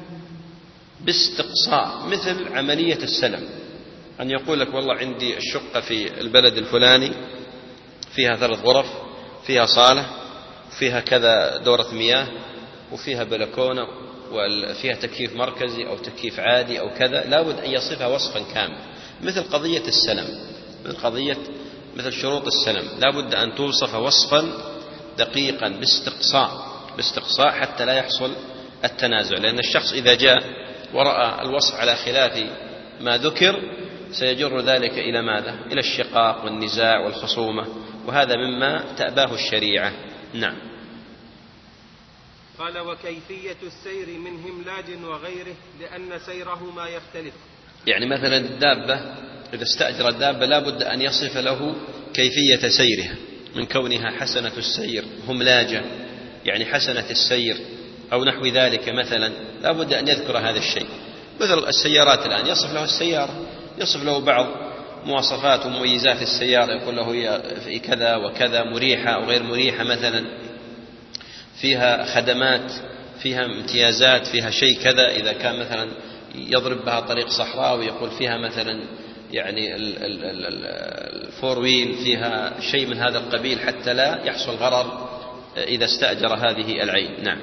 باستقصاء، مثل عملية السلم، أن يقول لك والله عندي الشقة في البلد الفلاني فيها ثلاث غرف، فيها صالة، فيها كذا دورة مياه، وفيها بلكونة، وفيها تكييف مركزي أو تكييف عادي أو كذا. لا بد أن يصفها وصفا كامل، مثل قضية السلم، مثل قضية مثل شروط السلم، لا بد أن توصف وصفا دقيقا باستقصاء باستقصاء حتى لا يحصل التنازع. لأن الشخص إذا جاء ورأى الوصف على خلاف ما ذكر سيجر ذلك إلى ماذا؟ إلى الشقاق والنزاع والخصومة، وهذا مما تأباه الشريعة. نعم. قال وكيفية السير من هملاج وغيره لأن سيرهما يختلف. يعني مثلا الدابة إذا استأجر الدابة لا بد أن يصف له كيفية سيرها من كونها حسنة السير هملاجة يعني حسنة السير أو نحو ذلك مثلا، لا بد أن يذكر هذا الشيء. مثل السيارات الآن يصف له السيارة، يصف له بعض مواصفات ومميزات السيارة، يقول له هي كذا وكذا، مريحة أو غير مريحة مثلا، فيها خدمات، فيها امتيازات، فيها شيء كذا. إذا كان مثلا يضرب بها طريق صحراوي يقول فيها مثلا يعني الفور ويل، فيها شيء من هذا القبيل حتى لا يحصل غرر إذا استأجر هذه العين. نعم.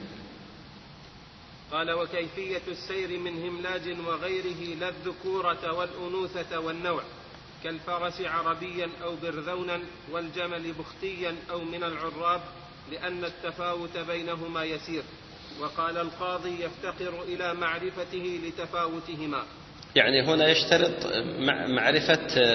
قال وكيفية السير من هملاج وغيره لا الذكورة والأنوثة والنوع، كالفرس عربيا أو برذونا والجمل بختيا أو من العراب، لأن التفاوت بينهما يسير. وقال القاضي يفتقر إلى معرفته لتفاوتهما. يعني هنا يشترط معرفة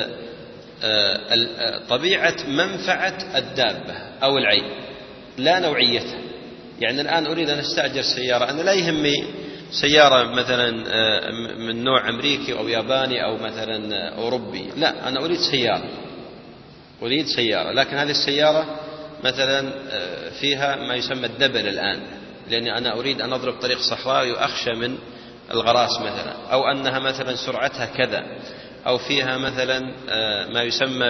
طبيعة منفعة الدابة أو العين لا نوعيتها. يعني الآن أريد أن أستأجر سيارة، أنا لا يهمني سيارة مثلا من نوع أمريكي أو ياباني أو مثلا أوروبي، لا، أنا أريد سيارة أريد سيارة لكن هذه السيارة مثلا فيها ما يسمى الدبل الآن، لأني أنا أريد أن أضرب طريق صحراوي وأخشى من الغراس مثلا، أو أنها مثلا سرعتها كذا، أو فيها مثلا ما يسمى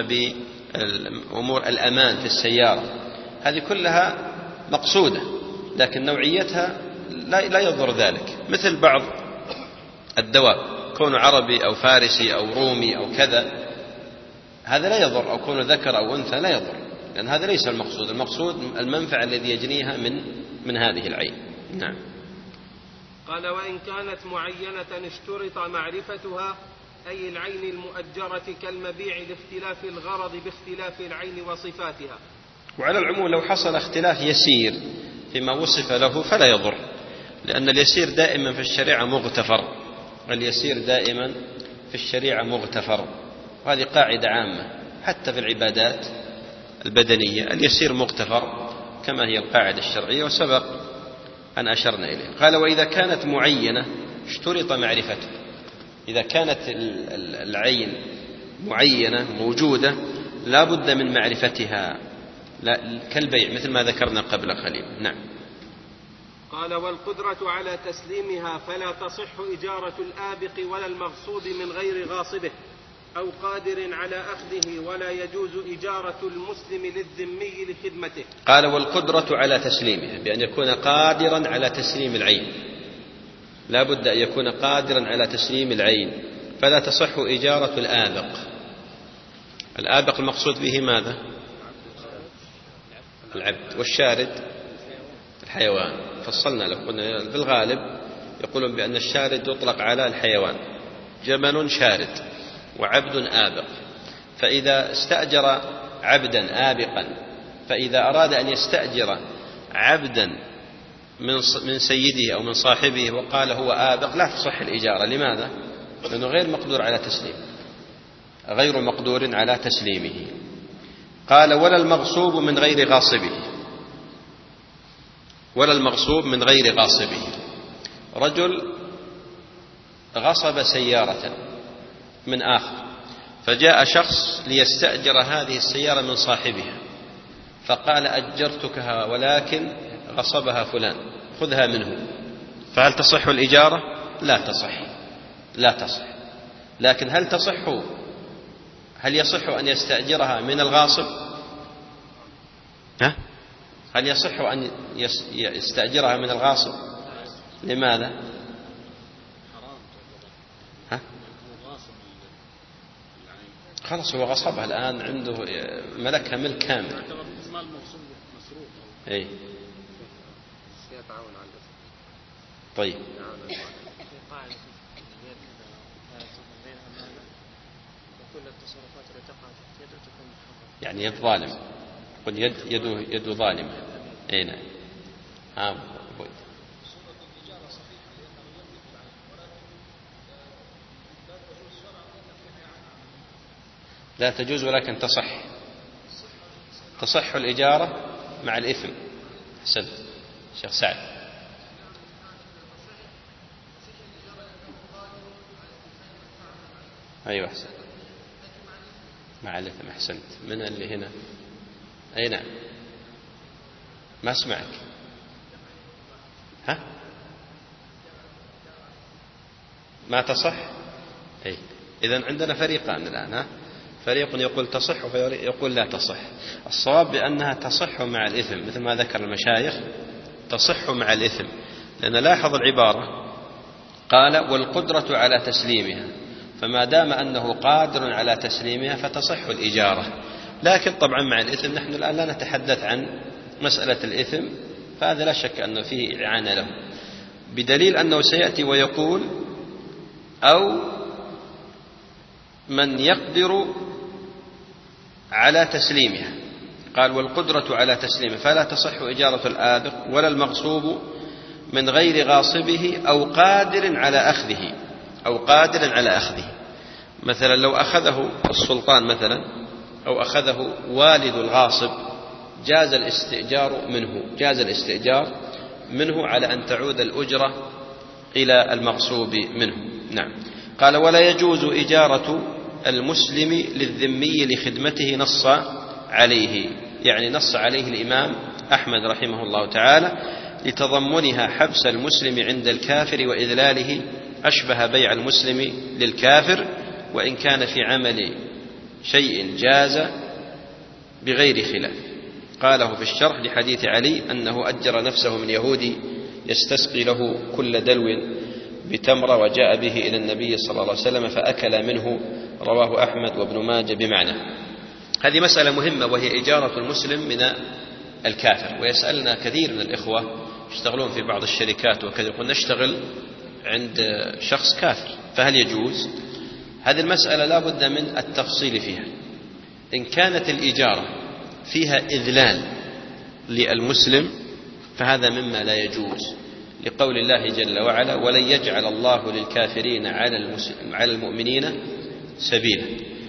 بأمور الأمان في السيارة. هذه كلها مقصودة، لكن نوعيتها لا يضر ذلك. مثل بعض الدواب كون عربي أو فارسي أو رومي أو كذا، هذا لا يضر، أو كون ذكر أو أنثى لا يضر، لأن هذا ليس المقصود. المقصود المنفعة الذي يجنيها من من هذه العين. نعم. قال وإن كانت معينة اشترط معرفتها، أي العين المؤجرة كالمبيع لاختلاف الغرض باختلاف العين وصفاتها. وعلى العموم لو حصل اختلاف يسير فيما وصف له فلا يضر، لأن اليسير دائما في الشريعة مغتفر، اليسير دائما في الشريعة مغتفر، وهذه قاعدة عامة حتى في العبادات البدنية، اليسير مغتفر كما هي القاعدة الشرعية وسبق أن أشرنا إليه. قال وإذا كانت معينة اشترط معرفته، إذا كانت العين معينة موجودة لا بد من معرفتها، لا كالبيع مثل ما ذكرنا قبل قليل. نعم. قال والقدرة على تسليمها فلا تصح إجارة الآبق ولا المغصوب من غير غاصبه أو قادر على أخذه، ولا يجوز إجارة المسلم للذمي لخدمته. قال والقدرة على تسليمها بأن يكون قادرا على تسليم العين، لا بد أن يكون قادرا على تسليم العين، فلا تصح إجارة الآبق. الآبق المقصود به ماذا؟ العبد، والشارد الحيوان. فصلنا له، قلنا بالغالب يقولون بأن الشارد يطلق على الحيوان، جمل شارد وعبد آبق. فإذا استأجر عبدا آبقا، فإذا أراد أن يستأجر عبدا من سيده أو من صاحبه وقال هو آبق لا تصح الإجارة. لماذا؟ لأنه غير مقدور على تسليم غير مقدور على تسليمه. قال ولا المغصوب من غير غاصبه، ولا المغصوب من غير غاصبه. رجل غصب سيارة من آخر، فجاء شخص ليستأجر هذه السيارة من صاحبها، فقال أجرتكها ولكن غصبها فلان، خذها منه. فهل تصح الإجارة؟ لا تصح، لا تصح. لكن هل تصح هل يصح أن يستأجرها من الغاصب؟ ها؟ هل يصح أن يستأجرها من الغاصب؟ لماذا؟ ها؟ خلاص هو غصبها الآن، عنده ملكها ملك كامل. اي طيب. يعني يد ظالم، قل يد يده يد ظالمة. اي نعم. ها لا تجوز ولكن تصح تصح الإجارة مع الإثم. حسن شيخ سعد. أيوة أحسن، مع الإثم، أحسنت. من اللي هنا؟ أي نعم، ما أسمعك. ها؟ ما تصح؟ أي إذن عندنا فريقان الآن، ها؟ فريق يقول تصح وفريق يقول لا تصح. الصواب بأنها تصح مع الإثم، مثل ما ذكر المشايخ، تصح مع الإثم، لأن لاحظ العبارة، قال والقدرة على تسليمها، فما دام أنه قادر على تسليمها فتصح الإجارة. لكن طبعا مع الإثم نحن الآن لا نتحدث عن مسألة الإثم، فهذا لا شك أنه فيه إعانة له، بدليل أنه سيأتي ويقول أو من يقدر على تسليمها، قال والقدرة على تسليمها، فلا تصح إجارة الآبق ولا المغصوب من غير غاصبه أو قادر على أخذه، أو قادر على أخذه. مثلا لو أخذه السلطان مثلا، أو أخذه والد الغاصب، جاز الاستئجار منه، جاز الاستئجار منه على أن تعود الأجرة إلى المغصوب منه. نعم. قال ولا يجوز إجارة المسلم للذمي لخدمته، نص عليه، يعني نص عليه الإمام أحمد رحمه الله تعالى، لتضمنها حبس المسلم عند الكافر وإذلاله، أشبه بيع المسلم للكافر، وإن كان في عمل شيء جاز بغير خلاف. قاله في الشرح لحديث علي أنه أجر نفسه من يهودي يستسقي له كل دلو بتمر، وجاء به إلى النبي صلى الله عليه وسلم فأكل منه، رواه أحمد وابن ماجه بمعنى. هذه مسألة مهمة، وهي إجارة المسلم من الكافر. ويسألنا كثير من الإخوة يشتغلون في بعض الشركات وكذا، يقول نشتغل عند شخص كافر، فهل يجوز؟ هذه المسألة لا بد من التفصيل فيها. إن كانت الإجارة فيها إذلال للمسلم فهذا مما لا يجوز، لقول الله جل وعلا ولن يجعل الله للكافرين على المؤمنين سبيلا.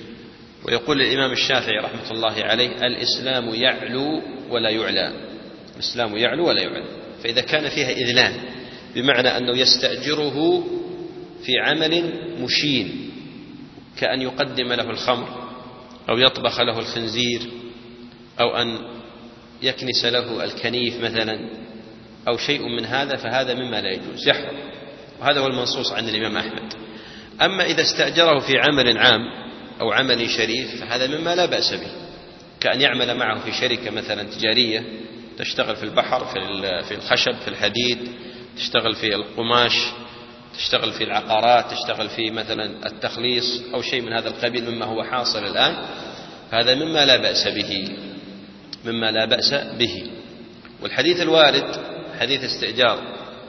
ويقول الإمام الشافعي رحمة الله عليه الإسلام يعلو ولا يعلى، الإسلام يعلو ولا يعلى. فإذا كان فيها إذلال بمعنى أنه يستأجره في عمل مشين، كأن يقدم له الخمر، أو يطبخ له الخنزير، أو أن يكنس له الكنيف مثلا، أو شيء من هذا، فهذا مما لا يجوز، يحرم. وهذا هو المنصوص عن الإمام أحمد. أما إذا استأجره في عمل عام أو عمل شريف فهذا مما لا بأس به، كأن يعمل معه في شركة مثلا تجارية تشتغل في البحر، في الخشب، في الحديد، تشتغل في القماش، تشتغل في العقارات، تشتغل في مثلا التخليص أو شيء من هذا القبيل مما هو حاصل الآن، هذا مما لا بأس به، مما لا بأس به. والحديث الوارد حديث استئجار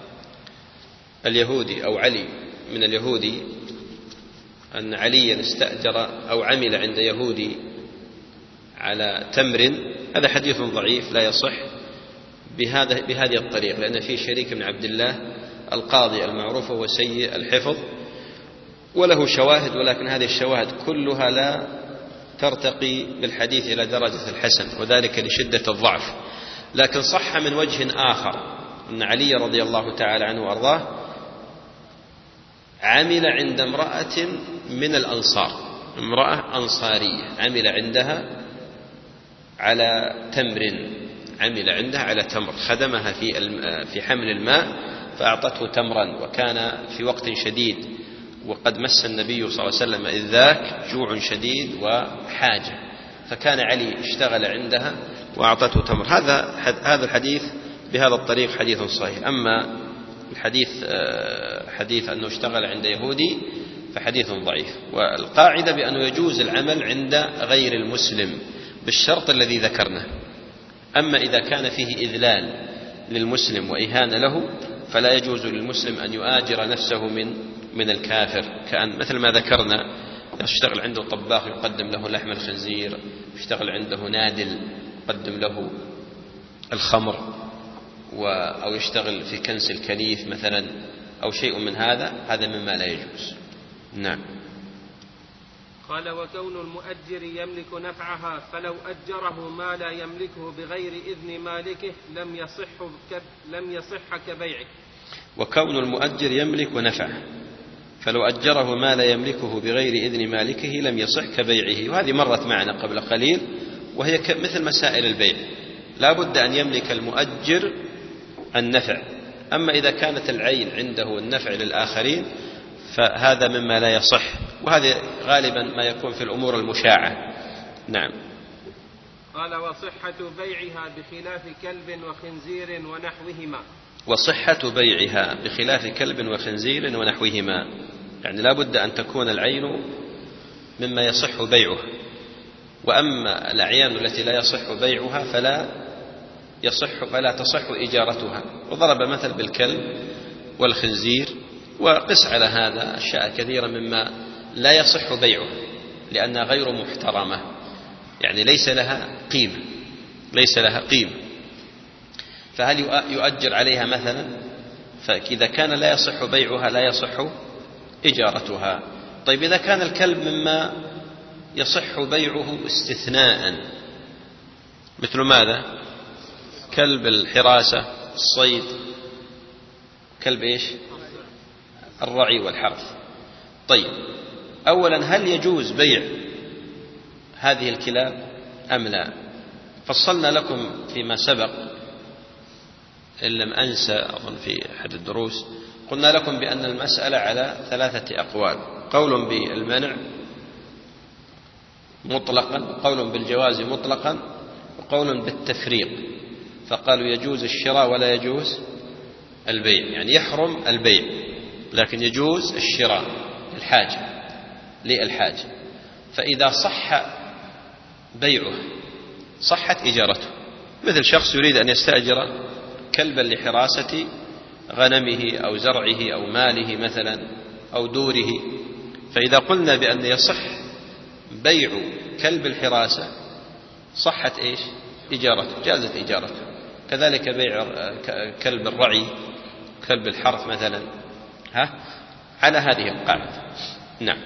اليهودي أو علي من اليهودي، أن عليا استأجر أو عمل عند يهودي على تمر، هذا حديث ضعيف لا يصح بهذا بهذه الطريقة، لأن فيه شريك بن عبد الله القاضي المعروف وهو سيء الحفظ، وله شواهد، ولكن هذه الشواهد كلها لا ترتقي بالحديث إلى درجة الحسن، وذلك لشدة الضعف. لكن صح من وجه آخر أن علي رضي الله تعالى عنه وأرضاه عمل عند امرأة من الأنصار، امرأة أنصارية، عمل عندها على تمر، عمل عندها على تمر، خدمها في في حمل الماء فأعطته تمرا، وكان في وقت شديد وقد مس النبي صلى الله عليه وسلم إذ ذاك جوع شديد وحاجة، فكان علي اشتغل عندها وأعطته تمر. هذا هذا الحديث بهذا الطريق حديث صحيح. أما الحديث حديث أنه اشتغل عند يهودي فحديث ضعيف. والقاعدة بأنه يجوز العمل عند غير المسلم بالشرط الذي ذكرناه. أما إذا كان فيه إذلال للمسلم وإهانة له فلا يجوز للمسلم أن يؤاجر نفسه من من الكافر، كأن مثل ما ذكرنا يشتغل عنده طباخ يقدم له لحم الخنزير، يشتغل عنده نادل يقدم له الخمر، أو يشتغل في كنس الكنيف مثلا أو شيء من هذا، هذا مما لا يجوز. نعم. قال وكون المؤجر يملك نفعها فلو أجره ما لا يملكه بغير إذن مالكه لم يصح لم يصح كبيعه. وكون المؤجر يملك نفعه فلو أجره ما لا يملكه بغير إذن مالكه لم يصح كبيعه، وهذه مرت معنا قبل قليل، وهي مثل مسائل البيع، لا بد أن يملك المؤجر النفع. أما إذا كانت العين عنده النفع للآخرين فهذا مما لا يصح، وهذا غالبا ما يكون في الأمور المشاعة. نعم. قال وصحة بيعها بخلاف كلب وخنزير ونحوهما. وصحة بيعها بخلاف كلب وخنزير ونحوهما، يعني لا بد أن تكون العين مما يصح بيعها، وأما الأعيان التي لا يصح بيعها فلا يصح فلا تصح إجارتها. وضرب مثل بالكلب والخنزير، وقس على هذا أشياء كثيرة مما لا يصح بيعها لأنها غير محترمة، يعني ليس لها قيمة ليس لها قيمة فهل يؤجر عليها مثلا؟ فإذا كان لا يصح بيعها لا يصح إجارتها. طيب إذا كان الكلب مما يصح بيعه استثناء، مثل ماذا؟ كلب الحراسة، الصيد، كلب إيش؟ الرعي والحرث. طيب أولا هل يجوز بيع هذه الكلاب أم لا؟ فصلنا لكم فيما سبق إن لم أنسى أظن في أحد الدروس، قلنا لكم بأن المسألة على ثلاثة أقوال: قول بالمنع مطلقا، وقول بالجواز مطلقا، وقول بالتفريق. فقالوا يجوز الشراء ولا يجوز البيع، يعني يحرم البيع لكن يجوز الشراء للحاجة للحاجة. فإذا صح بيعه صحت إجارته، مثل شخص يريد أن يستأجر كلبا لحراسة غنمه أو زرعه أو ماله مثلا أو دوره، فإذا قلنا بأن يصح بيع كلب الحراسة صحت إيش؟ إجارته، جازت إجارته. كذلك بيع كلب الرعي، كلب الحرث مثلا، ها على هذه القاعدة. نعم.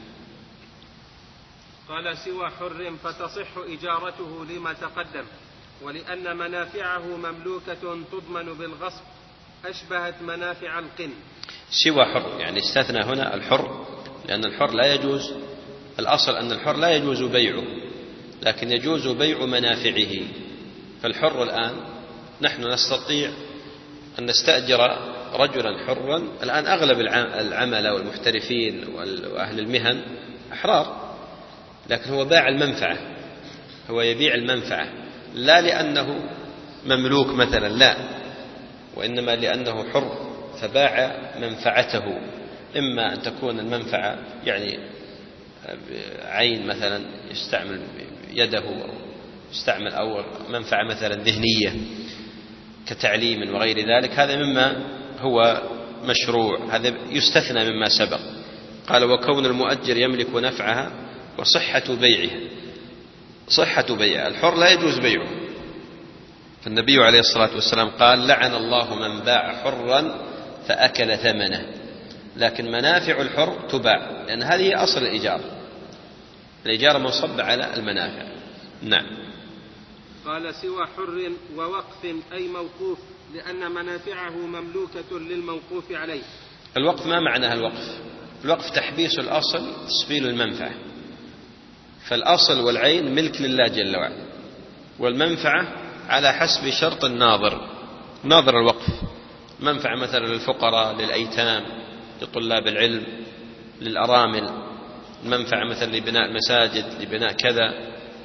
قال سوى حر فتصح إجارته لما تقدم، ولأن منافعه مملوكة تضمن بالغصب أشبهت منافع القن. سوى حر يعني استثنى هنا الحر، لأن الحر لا يجوز، الأصل أن الحر لا يجوز بيعه لكن يجوز بيع منافعه. فالحر الآن نحن نستطيع أن نستأجر رجلا حرا، الآن أغلب العمل والمحترفين وأهل المهن أحرار، لكن هو باع المنفعة، هو يبيع المنفعة لا لأنه مملوك مثلا، لا، وإنما لأنه حر فباع منفعته، إما أن تكون المنفعة يعني عين مثلا يستعمل يده أو يستعمل، أو منفعة مثلا ذهنية كتعليم وغير ذلك، هذا مما هو مشروع، هذا يستثنى مما سبق. قال وكون المؤجر يملك نفعها وصحة بيعها. صحة بيعها، الحر لا يجوز بيعه، فالنبي عليه الصلاة والسلام قال لعن الله من باع حرا فأكل ثمنه. لكن منافع الحر تباع، لأن هذه أصل الإجارة، الإجارة منصبة على المنافع. نعم. قال سوى حر ووقف أي موقوف، لأن منافعه مملوكة للموقوف عليه. الوقف ما معناها الوقف؟ الوقف تحبيس الأصل تسبيل المنفعة، فالأصل والعين ملك لله جل وعلا، والمنفعة على حسب شرط الناظر، ناظر الوقف، منفعة مثلا للفقراء، للأيتام، لطلاب العلم، للأرامل، منفعة مثلا لبناء مساجد، لبناء كذا.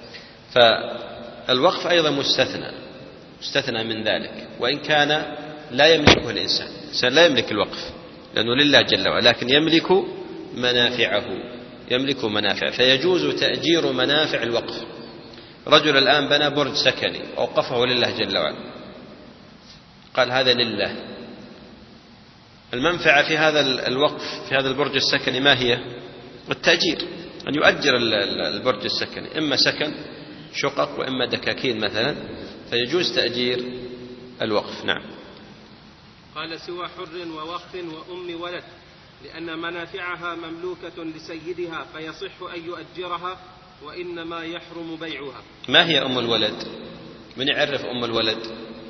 فالوقف أيضا مستثنى مستثنى من ذلك، وإن كان لا يملكه الإنسان، الإنسان لا يملك الوقف لأنه لله جل وعلا، لكن يملك منافعه، يملك منافع، فيجوز تأجير منافع الوقف. رجل الآن بنى برج سكني أوقفه لله جل وعلا، قال هذا لله. المنفعة في هذا الوقف في هذا البرج السكني ما هي؟ التأجير، أن يؤجر البرج السكني، إما سكن شقق وإما دكاكين مثلا، فيجوز تأجير الوقف. نعم. قال سوى حر ووقف وأم ولد، لأن منافعها مملوكة لسيدها فيصح أن يؤجرها، وإنما يحرم بيعها. ما هي أم الولد؟ من يعرف أم الولد؟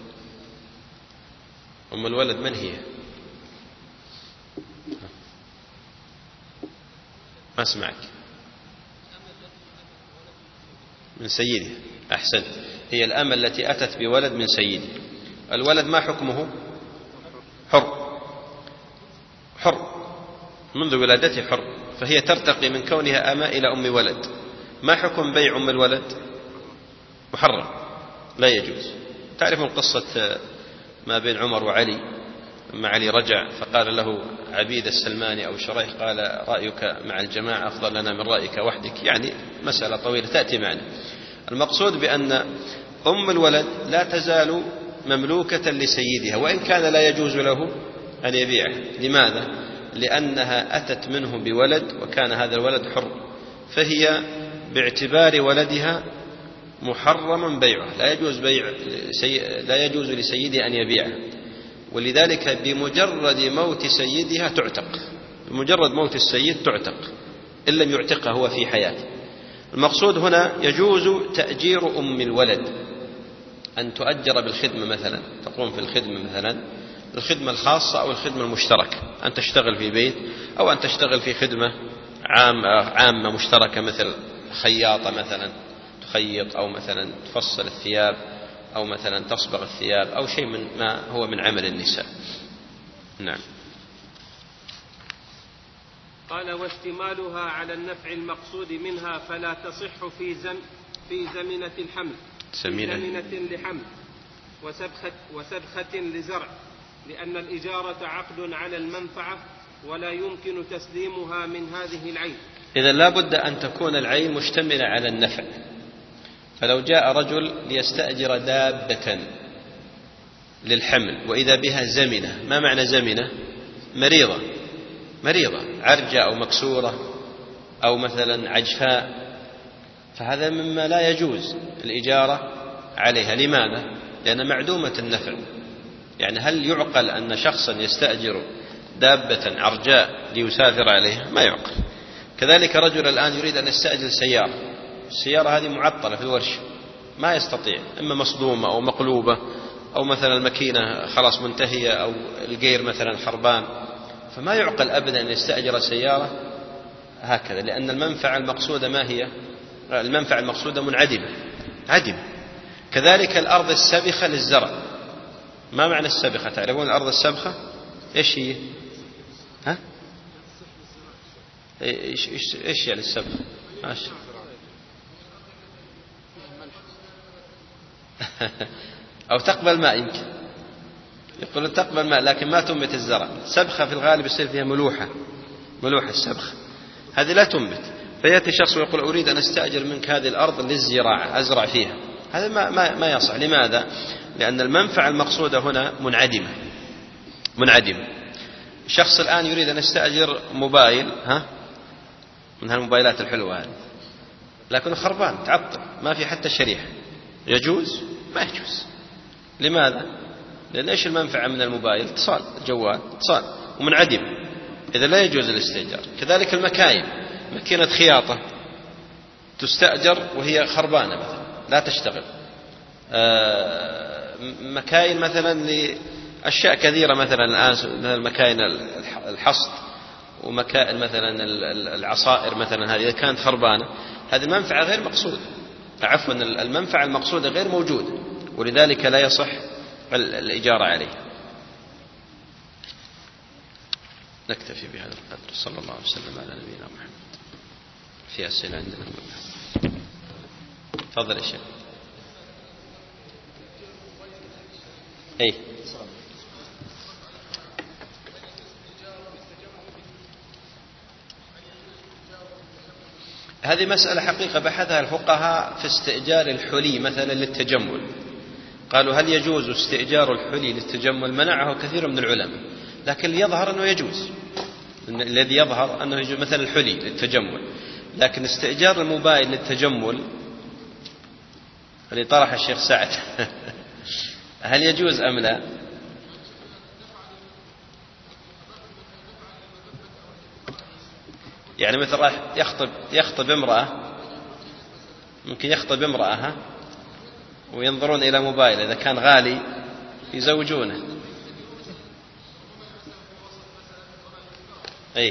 أم الولد من هي؟ ما اسمعك. من سيدها. أحسنت، هي الأمة التي أتت بولد من سيدها. الولد ما حكمه؟ حر، حر منذ ولادته حر، فهي ترتقي من كونها أمة إلى أم ولد. ما حكم بيع أم الولد؟ محرم، لا يجوز. تعرفون قصة ما بين عمر وعلي، لما علي رجع فقال له عبيد السلماني أو شريح قال رأيك مع الجماعة أفضل لنا من رأيك وحدك، يعني مسألة طويلة تأتي معنا. المقصود بأن أم الولد لا تزال مملوكة لسيدها، وإن كان لا يجوز له أن يبيعه. لماذا؟ لأنها أتت منه بولد وكان هذا الولد حر، فهي باعتبار ولدها محرم بيعه، لا يجوز بيع لا يجوز لسيدها أن يبيعه. ولذلك بمجرد موت سيدها تعتق، بمجرد موت السيد تعتق إن لم يعتقها هو في حياته. المقصود هنا يجوز تأجير أم الولد، أن تؤجر بالخدمة مثلا، تقوم في الخدمة مثلا، الخدمة الخاصة أو الخدمة المشتركة، أن تشتغل في بيت أو أن تشتغل في خدمة عامة مشتركة، مثل خياطة مثلا تخيط، أو مثلا تفصل الثياب، أو مثلا تصبغ الثياب، أو شيء من ما هو من عمل النساء. نعم. قال: واشتمالها على النفع المقصود منها فلا تصح في زم في زمنة الحمل، سمينة. في زمنة لحمل وسبخة, وسبخة لزرع، لأن الإجارة عقد على المنفعة ولا يمكن تسليمها من هذه العين. إذا لا بد أن تكون العين مشتملة على النفع. فلو جاء رجل ليستأجر دابة للحمل وإذا بها زمنة، ما معنى زمنة؟ مريضة، مريضة عرجة أو مكسورة أو مثلا عجفاء، فهذا مما لا يجوز الإجارة عليها. لماذا؟ لأن معدومة النفع. يعني هل يعقل أن شخصا يستأجر دابة عرجاء ليسافر عليها؟ ما يعقل. كذلك رجل الآن يريد أن يستأجر سيارة، السيارة هذه معطلة في الورشة، ما يستطيع، إما مصدومة أو مقلوبة، أو مثلا الماكينة خلاص منتهية، أو الجير مثلا خربان، فما يعقل أبدا أن يستأجر سيارة هكذا، لأن المنفعة المقصودة ما هي؟ المنفعة المقصودة منعدمة، عدم. كذلك الأرض السبخة للزرع، ما معنى السبخة؟ تعرفون الأرض السبخة إيش هي؟ ها؟ إيش إيش إيش يعني السبخة؟ ماشي. أو تقبل ماء، يمكن يقولون تقبل ماء لكن ما تنبت الزرع. سبخة في الغالب يصير فيها ملوحة، ملوحة السبخة هذه لا تنبت. فيأتي شخص ويقول أريد أن أستأجر منك هذه الأرض للزراعة أزرع فيها، هذا ما, ما, ما يصح. لماذا؟ لأن المنفعة المقصودة هنا منعدمة، منعدمة. شخص الآن يريد أن يستأجر موبايل، ها، من هالموبايلات الحلوة هذه، لكن خربان تعطل ما في حتى شريحة، يجوز؟ ما يجوز. لماذا؟ لأن إيش المنفعة من الموبايل؟ اتصال، جوال اتصال، ومنعدم، إذا لا يجوز الاستئجار. كذلك المكاين، ماكينة خياطة تستأجر وهي خربانة مثلا لا تشتغل، مكاين مثلا لأشياء كثيرة، مثلا الآن المكاين الحصد، ومكائن مثلا العصائر مثلا، هذه إذا كانت خربانة هذه المنفعة غير مقصودة، عفوا المنفعة المقصودة غير موجودة، ولذلك لا يصح الإجارة عليه. نكتفي بهذا القدر. صلى الله عليه وسلم على نبينا محمد. في أسئلة عندنا؟ تفضل يا شيخ. أي هذه مسألة حقيقة بحثها الفقهاء في استئجار الحلي مثلا للتجمل. قالوا هل يجوز استئجار الحلي للتجمل؟ منعه كثير من العلماء، لكن يظهر أنه يجوز، الذي يظهر أنه يجوز مثلا الحلي للتجمل. لكن استئجار الموبايل للتجمل اللي طرح الشيخ سعد هل يجوز أم لا؟ يعني مثل راح يخطب يخطب امرأة، ممكن يخطب امرأة وينظرون إلى موبايل، إذا كان غالي يزوجونه. أي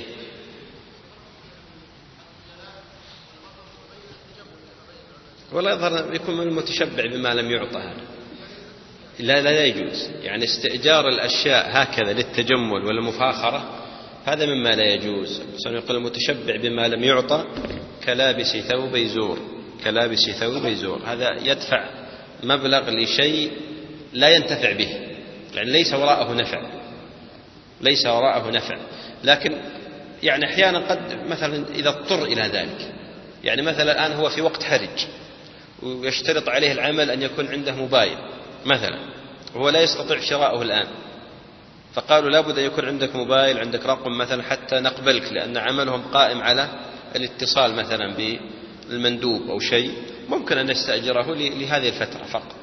والله يظهر يكون من المتشبع بما لم يعطى هذا. لا لا يجوز، يعني استئجار الأشياء هكذا للتجمل والمفاخرة هذا مما لا يجوز. سنقول المتشبع بما لم يعطى كلابس ثوب يزور، كلابس ثوب يزور، هذا يدفع مبلغ لشيء لا ينتفع به، يعني ليس وراءه نفع، ليس وراءه نفع. لكن يعني أحيانا قد مثلا إذا اضطر إلى ذلك، يعني مثلا الآن هو في وقت حرج ويشترط عليه العمل أن يكون عنده موبايل مثلا، وهو لا يستطيع شراءه الآن، فقالوا لابد أن يكون عندك موبايل، عندك رقم مثلا حتى نقبلك، لأن عملهم قائم على الاتصال مثلا بالمندوب أو شيء، ممكن أن يستأجره لهذه الفترة فقط.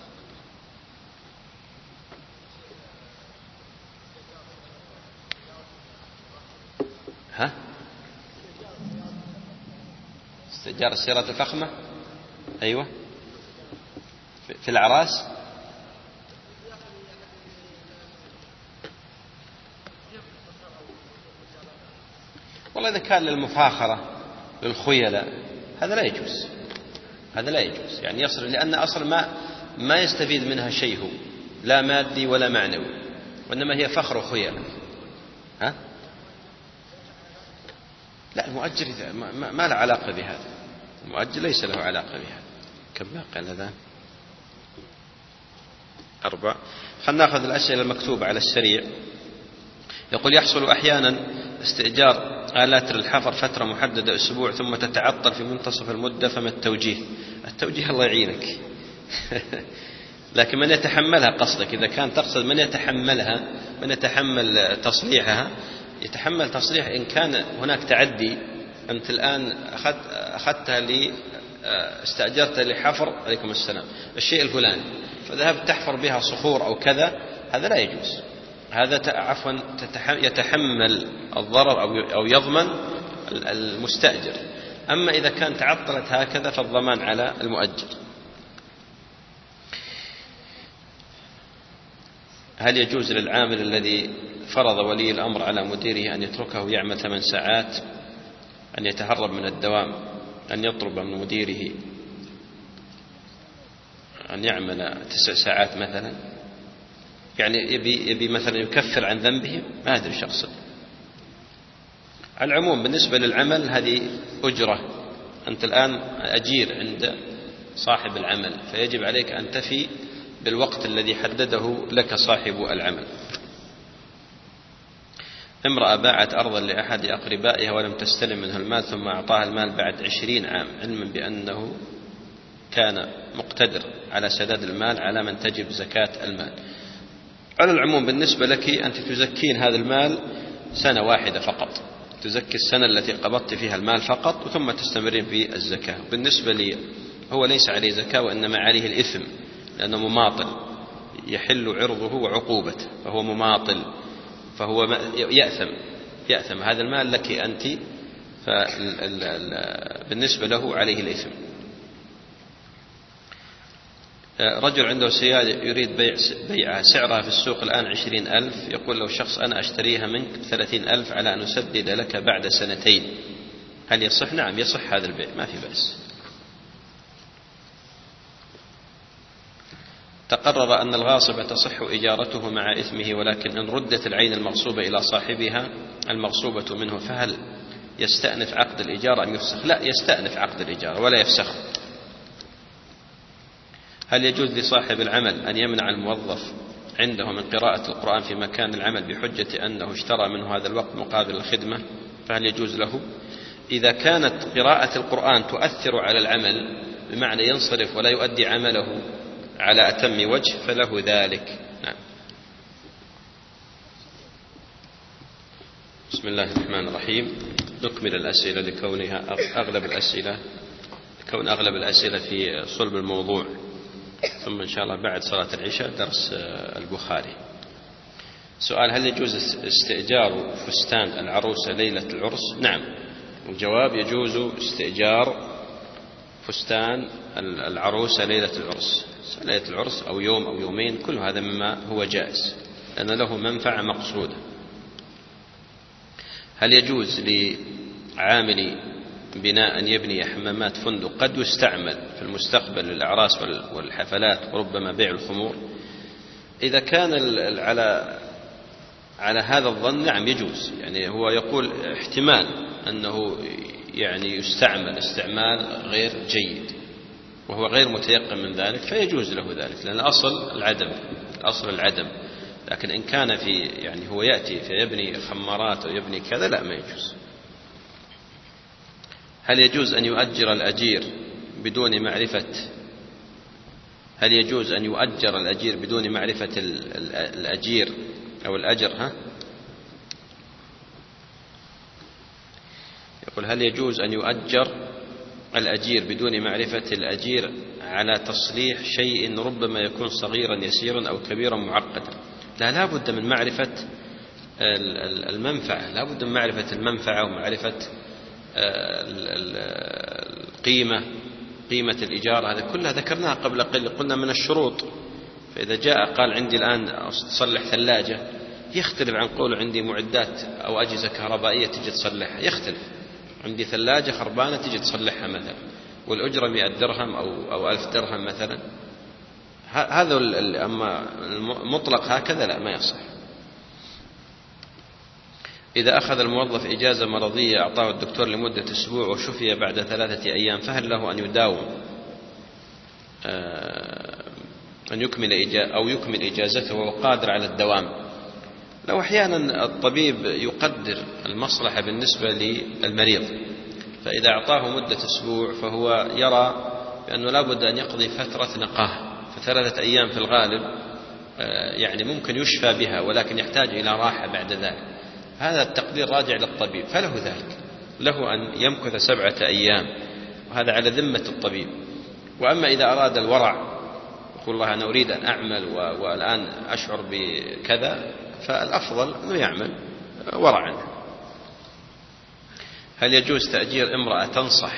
ها؟ استئجار السيارات الفخمة؟ أيوة، في الأعراس. والله إذا كان للمفاخرة للخيلاء هذا لا يجوز، هذا لا يجوز، يعني يصل، لأن أصل ما ما يستفيد منها شيء هو لا مادي ولا معنوي، وإنما هي فخر وخيلاء. ها؟ لا، المؤجر ما, ما له علاقة بهذا، المؤجر ليس له علاقة بهذا. كم باقي لنا؟ أربع. خلنا نأخذ الأسئلة المكتوبة على السريع. يقول يحصل أحيانا استئجار آلات للحفر فترة محددة أسبوع ثم تتعطل في منتصف المدة، فما التوجيه؟ التوجيه الله يعينك. لكن من يتحملها قصدك، إذا كان تقصد من يتحملها، من يتحمل تصليحها، يتحمل تصليح إن كان هناك تعدي. أنت الآن أخذت أخذتها لي استأجرت لحفر عليكم السلام الشيء الفلاني، فذهبت تحفر بها صخور أو كذا، هذا لا يجوز، هذا عفوا يتحمل الضرر أو يضمن المستأجر. أما إذا كان تعطلت هكذا فالضمان على المؤجر. هل يجوز للعامل الذي فرض ولي الأمر على مديره أن يتركه يعمل ثمان ساعات أن يتهرب من الدوام أن يطلب من مديره أن يعمل تسع ساعات مثلا؟ يعني يبي, يبي مثلا يكفر عن ذنبه، ما أدري شخصا. على العموم بالنسبة للعمل هذه أجرة، أنت الآن أجير عند صاحب العمل، فيجب عليك أن تفي بالوقت الذي حدده لك صاحب العمل. امرأة باعت أرضا لأحد أقربائها ولم تستلم منه المال، ثم أعطاها المال بعد عشرين عام، علما بأنه كان مقتدر على سداد المال على من تجب زكاة المال. على العموم بالنسبة لك أنت تزكين هذا المال سنة واحدة فقط، تزكي السنة التي قبضت فيها المال فقط، ثم تستمرين في الزكاة. بالنسبة لي هو ليس عليه زكاة، وإنما عليه الإثم، لأنه مماطل، يحل عرضه وعقوبته، فهو مماطل، فهو يأثم يأثم هذا المال لك أنت، فبالنسبة له عليه الإثم. رجل عنده سيارة يريد بيع بيعها، سعرها في السوق الآن عشرين ألف، يقول له شخص أنا أشتريها منك ثلاثين ألف على أن أسدد لك بعد سنتين، هل يصح؟ نعم يصح هذا البيع، ما في بأس. تقرر أن الغاصب تصح إجارته مع إثمه، ولكن إن ردت العين المغصوبة إلى صاحبها المغصوبة منه، فهل يستأنف عقد الإجارة أم يفسخ؟ لا، يستأنف عقد الإجارة ولا يفسخ. هل يجوز لصاحب العمل أن يمنع الموظف عنده من قراءة القرآن في مكان العمل بحجة أنه اشترى منه هذا الوقت مقابل الخدمة؟ فهل يجوز له؟ إذا كانت قراءة القرآن تؤثر على العمل بمعنى ينصرف ولا يؤدي عمله على أتم وجه فله ذلك. نعم. بسم الله الرحمن الرحيم. نكمل الأسئلة لكونها أغلب الأسئلة كون أغلب الأسئلة في صلب الموضوع، ثم إن شاء الله بعد صلاة العشاء درس البخاري. سؤال: هل يجوز استئجار فستان العروسة ليلة العرس؟ نعم الجواب: يجوز استئجار فستان العروسة ليلة العرس، ليلة العرس أو يوم أو يومين، كل هذا مما هو جائز لأن له منفعة مقصودة. هل يجوز لعامل بناء أن يبني حمامات فندق قد يستعمل في المستقبل للأعراس والحفلات وربما بيع الخمور؟ إذا كان على على هذا الظن نعم يجوز، يعني هو يقول احتمال أنه يعني يستعمل استعمال غير جيد وهو غير متيقن من ذلك، فيجوز له ذلك، لأن الأصل العدم، الأصل العدم. لكن إن كان في يعني هو يأتي فيبني خمارات أو يبني كذا لا، ما يجوز. هل يجوز أن يؤجر الأجير بدون معرفة هل يجوز أن يؤجر الأجير بدون معرفة الأجير أو الأجر ها؟ يقول: هل يجوز أن يؤجر الأجير بدون معرفة الأجير على تصليح شيء ربما يكون صغيرا يسيرا أو كبيرا معقدا؟ لا، لا بد من معرفة المنفعة، لا بد من معرفة المنفعة ومعرفة القيمة، قيمة الإيجار، هذا كلها ذكرناها قبل قليل، قلنا من الشروط. فإذا جاء قال عندي الآن تصلح ثلاجة، يختلف عن قوله عندي معدات أو أجهزة كهربائية تجي تصلحها، يختلف. عندي ثلاجة خربانة تجي تصلحها مثلا والأجرة مئة درهم أو أو ألف درهم مثلا، هذا. أما مطلق هكذا لا، ما يصح. إذا أخذ الموظف إجازة مرضية أعطاه الدكتور لمدة أسبوع وشفي بعد ثلاثة أيام، فهل له أن يداوم أن يكمل إجازة أو يكمل إجازته وهو قادر على الدوام؟ لو أحيانا الطبيب يقدر المصلحة بالنسبة للمريض، فإذا أعطاه مدة أسبوع فهو يرى بأنه لا بد أن يقضي فترة نقاهة، فثلاثة أيام في الغالب يعني ممكن يشفى بها، ولكن يحتاج إلى راحة بعد ذلك. هذا التقدير راجع للطبيب، فله ذلك، له أن يمكث سبعة أيام، وهذا على ذمة الطبيب. وأما إذا أراد الورع يقول الله أنا أريد أن أعمل والآن أشعر بكذا، فالأفضل أنه يعمل ورعا. هل يجوز تأجير امرأة تنصح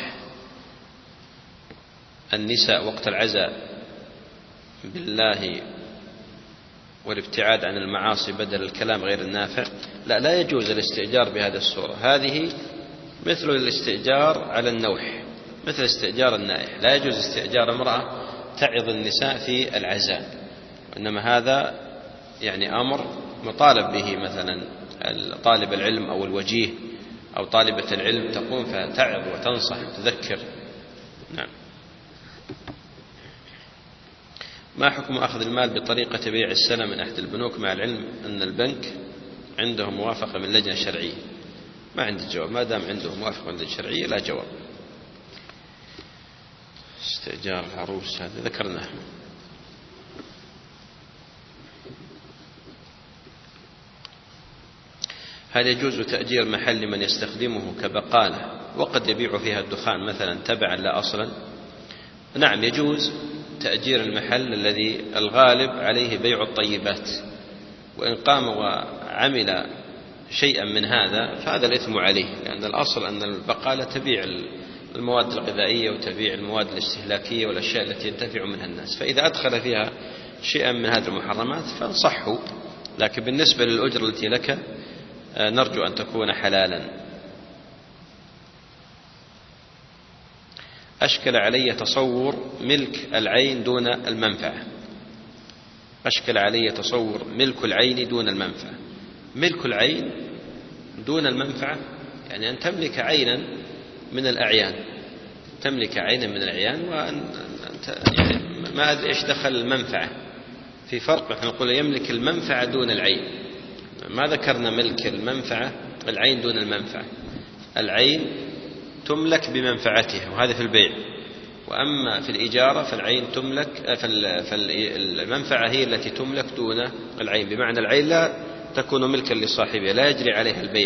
النساء وقت العزاء بالله والابتعاد عن المعاصي بدل الكلام غير النافع؟ لا، لا يجوز الاستئجار بهذه الصورة. هذه مثل الاستئجار على النوح، مثل استئجار النائح. لا يجوز استئجار امرأة تعظ النساء في العزاء، وإنما هذا يعني أمر مطالب به، مثلا طالب العلم أو الوجيه أو طالبة العلم تقوم فتعظ وتنصح وتذكر. نعم. ما حكم أخذ المال بطريقة بيع السلم من أحد البنوك مع العلم أن البنك عنده موافقة من لجنة شرعية؟ ما عندي جواب، ما دام عنده موافقة من لجنة شرعية لا جواب. استئجار العروس هذا ذكرناه. هل يجوز تأجير محل لمن يستخدمه كبقالة وقد يبيع فيها الدخان مثلا تبعا لا أصلا؟ نعم، يجوز تأجير المحل الذي الغالب عليه بيع الطيبات، وإن قام وعمل شيئا من هذا فهذا الإثم عليه، لأن الأصل أن البقالة تبيع المواد الغذائية وتبيع المواد الاستهلاكية والأشياء التي ينتفع منها الناس، فإذا أدخل فيها شيئا من هذه المحرمات فانصحوا، لكن بالنسبة للأجرة التي لك نرجو أن تكون حلالا. أشكل علي تصور ملك العين دون المنفعة. أشكل علي تصور ملك العين دون المنفعة. ملك العين دون المنفعة يعني أن تملك عينا من الأعيان، تملك عينا من الأعيان، وأن يعني ما أدري إيش دخل المنفعة، في فرق. نحن نقول يملك المنفعة دون العين، ما ذكرنا ملك المنفعة العين دون المنفعة. العين تملك بمنفعتها وهذا في البيع، وأما في الإجارة فالعين تملك، فالمنفعة هي التي تملك دون العين، بمعنى العين لا تكون ملكا لصاحبها، لا يجري عليها البيع.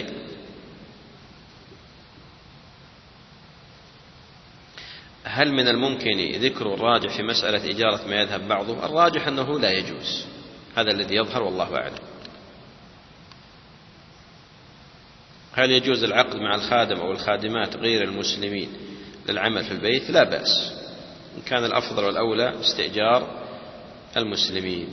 هل من الممكن ذكر الراجح في مسألة إجارة ما يذهب بعضه؟ الراجح أنه لا يجوز، هذا الذي يظهر والله أعلم. هل يجوز العقد مع الخادم أو الخادمات غير المسلمين للعمل في البيت؟ لا بأس، إن كان الأفضل والأولى استئجار المسلمين.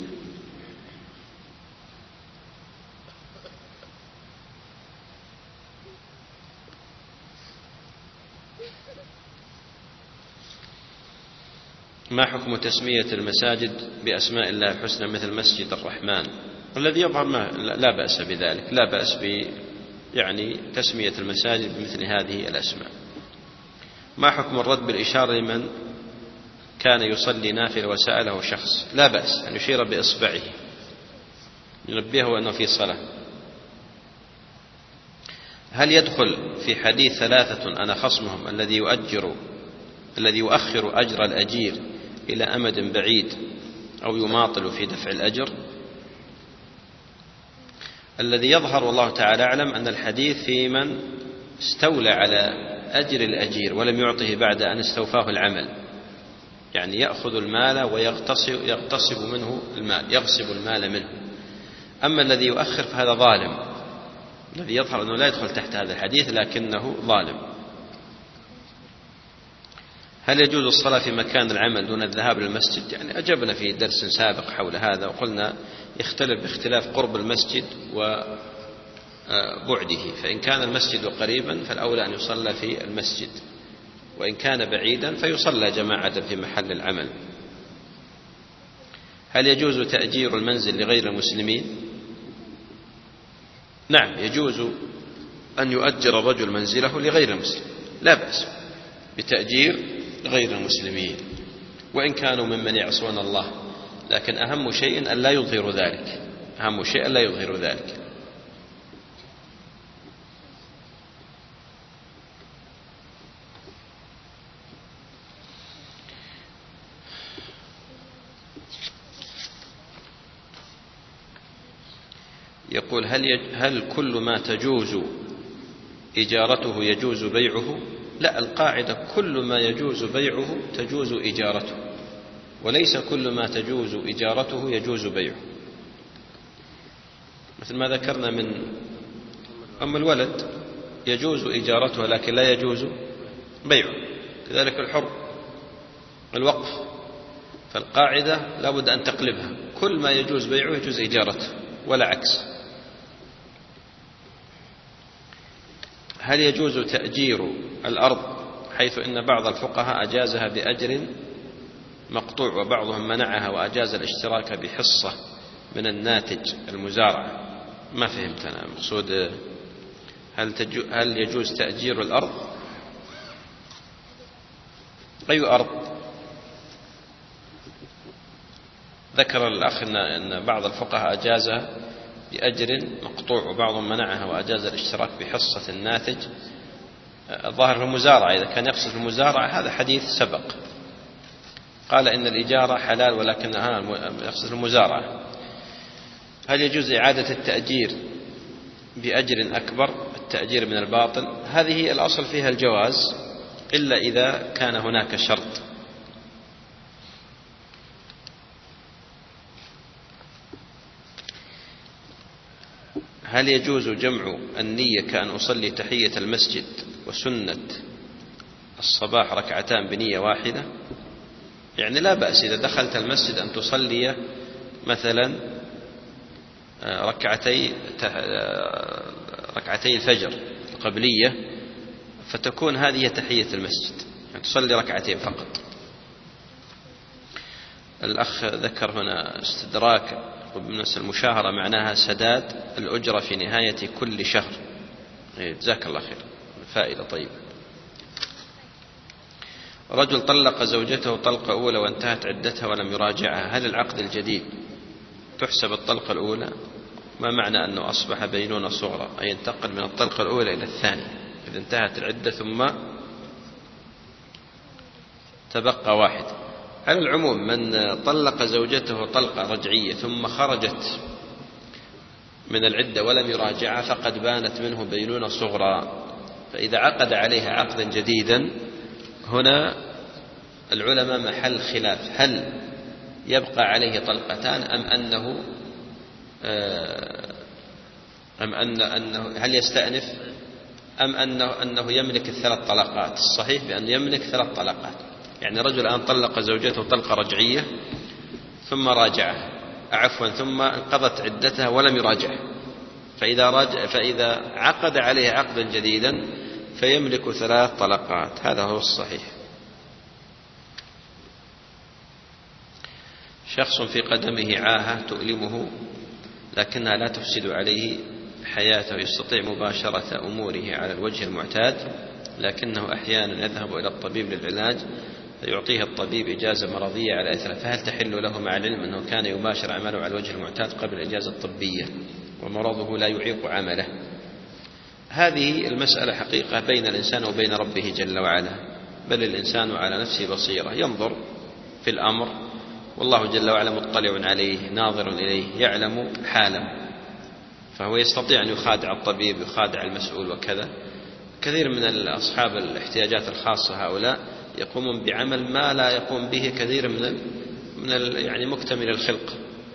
ما حكم تسمية المساجد بأسماء الله الحسنى مثل مسجد الرحمن؟ الذي يظهر ما لا بأس بذلك، لا بأس ب يعني تسمية المساجد بمثل هذه الأسماء. ما حكم الرد بالإشارة لمن كان يصلي نافلة وسأله شخص؟ لا بأس أن يشير بإصبعه ينبهه أنه في صلاة. هل يدخل في حديث ثلاثة أنا خصمهم الذي يؤجر الذي يؤخر أجر الأجير إلى أمد بعيد أو يماطل في دفع الأجر؟ الذي يظهر والله تعالى أعلم أن الحديث في من استولى على أجر الأجير ولم يعطه بعد أن استوفاه العمل، يعني يأخذ المال ويغتصب يغتصب منه المال، يغصب المال منه. أما الذي يؤخر فهذا ظالم، الذي يظهر أنه لا يدخل تحت هذا الحديث لكنه ظالم. هل يجوز الصلاة في مكان العمل دون الذهاب للمسجد؟ يعني أجبنا في درس سابق حول هذا وقلنا يختلف باختلاف قرب المسجد وبعده، فإن كان المسجد قريبا فالأولى أن يصلى في المسجد، وإن كان بعيدا فيصلى جماعة في محل العمل. هل يجوز تأجير المنزل لغير المسلمين؟ نعم، يجوز أن يؤجر الرجل منزله لغير المسلم، لا بأس بتأجير غير المسلمين وإن كانوا ممن يعصون الله، لكن أهم شيء أن لا يظهر ذلك، أهم شيء أن لا يظهر ذلك. يقول هل يج... هل كل ما تجوز إجارته يجوز بيعه؟ لا، القاعدة كل ما يجوز بيعه تجوز إجارته، وليس كل ما تجوز إجارته يجوز بيعه. مثل ما ذكرنا من أم الولد يجوز إجارته لكن لا يجوز بيعه، كذلك الحر، الوقف، فالقاعدة لا بد أن تقلبها، كل ما يجوز بيعه يجوز إجارته ولا عكس. هل يجوز تأجير الأرض حيث إن بعض الفقهاء أجازها بأجر مقطوع وبعضهم منعها وأجاز الاشتراك بحصة من الناتج المزارع؟ ما فهمت أنا مقصود. هل, هل يجوز تأجير الأرض؟ أي أرض؟ ذكر الأخ أن بعض الفقهاء أجازها بأجر مقطوع وبعضهم منعها وأجاز الاشتراك بحصة الناتج. الظاهر في المزارعة، إذا كان يقصد في المزارعة هذا حديث سبق، قال إن الإجارة حلال ولكنها يقصد في المزارعة. هل يجوز إعادة التأجير بأجر أكبر، التأجير من الباطل؟ هذه الأصل فيها الجواز إلا إذا كان هناك شرط. هل يجوز جمع النية كأن أصلي تحية المسجد وسنة الصباح ركعتان بنية واحدة؟ يعني لا بأس إذا دخلت المسجد أن تصلي مثلا ركعتي ركعتي الفجر القبلية، فتكون هذه تحية المسجد، يعني تصلي ركعتين فقط. الأخ ذكر هنا استدراك وبالنسبة المشاهرة معناها سداد الأجرة في نهاية كل شهر. جزاك الله خير، فائدة طيبة. رجل طلق زوجته طلقة أولى وانتهت عدتها ولم يراجعها، هل العقد الجديد تحسب الطلقة الأولى؟ ما معنى أنه أصبح بينونة صغرى، أي ينتقل من الطلقة الأولى إلى الثانية إذا انتهت العدة ثم تبقى واحد؟ على العموم من طلق زوجته طلقة رجعية ثم خرجت من العدة ولم يراجعها فقد بانت منه بينونة صغرى، فإذا عقد عليها عقدا جديدا هنا العلماء محل خلاف، هل يبقى عليه طلقتان أم أنه أم أن أنه هل يستأنف أم أنه, أنه يملك الثلاث طلقات؟ الصحيح بأنه يملك ثلاث طلقات. يعني رجل الآن طلق زوجته طلقة رجعية ثم راجعها، عفوا ثم انقضت عدتها ولم يراجعها، فإذا, راجع فإذا عقد عليه عقدا جديدا فيملك ثلاث طلقات. هذا هو الصحيح. شخص في قدمه عاهة تؤلمه لكنها لا تفسد عليه حياته، يستطيع مباشرة أموره على الوجه المعتاد، لكنه أحيانا يذهب إلى الطبيب للعلاج فيعطيه الطبيب إجازة مرضية على إثره، فهل تحل له مع العلم أنه كان يباشر عمله على الوجه المعتاد قبل الإجازة الطبية ومرضه لا يعيق عمله؟ هذه المسألة حقيقة بين الإنسان وبين ربه جل وعلا، بل الإنسان على نفسه بصيرة، ينظر في الأمر والله جل وعلا مطلع عليه ناظر إليه يعلم حاله، فهو يستطيع أن يخادع الطبيب يخادع المسؤول وكذا. كثير من أصحاب الاحتياجات الخاصة هؤلاء يقومون بعمل ما لا يقوم به كثير من ال من ال يعني مكتمل الخلق.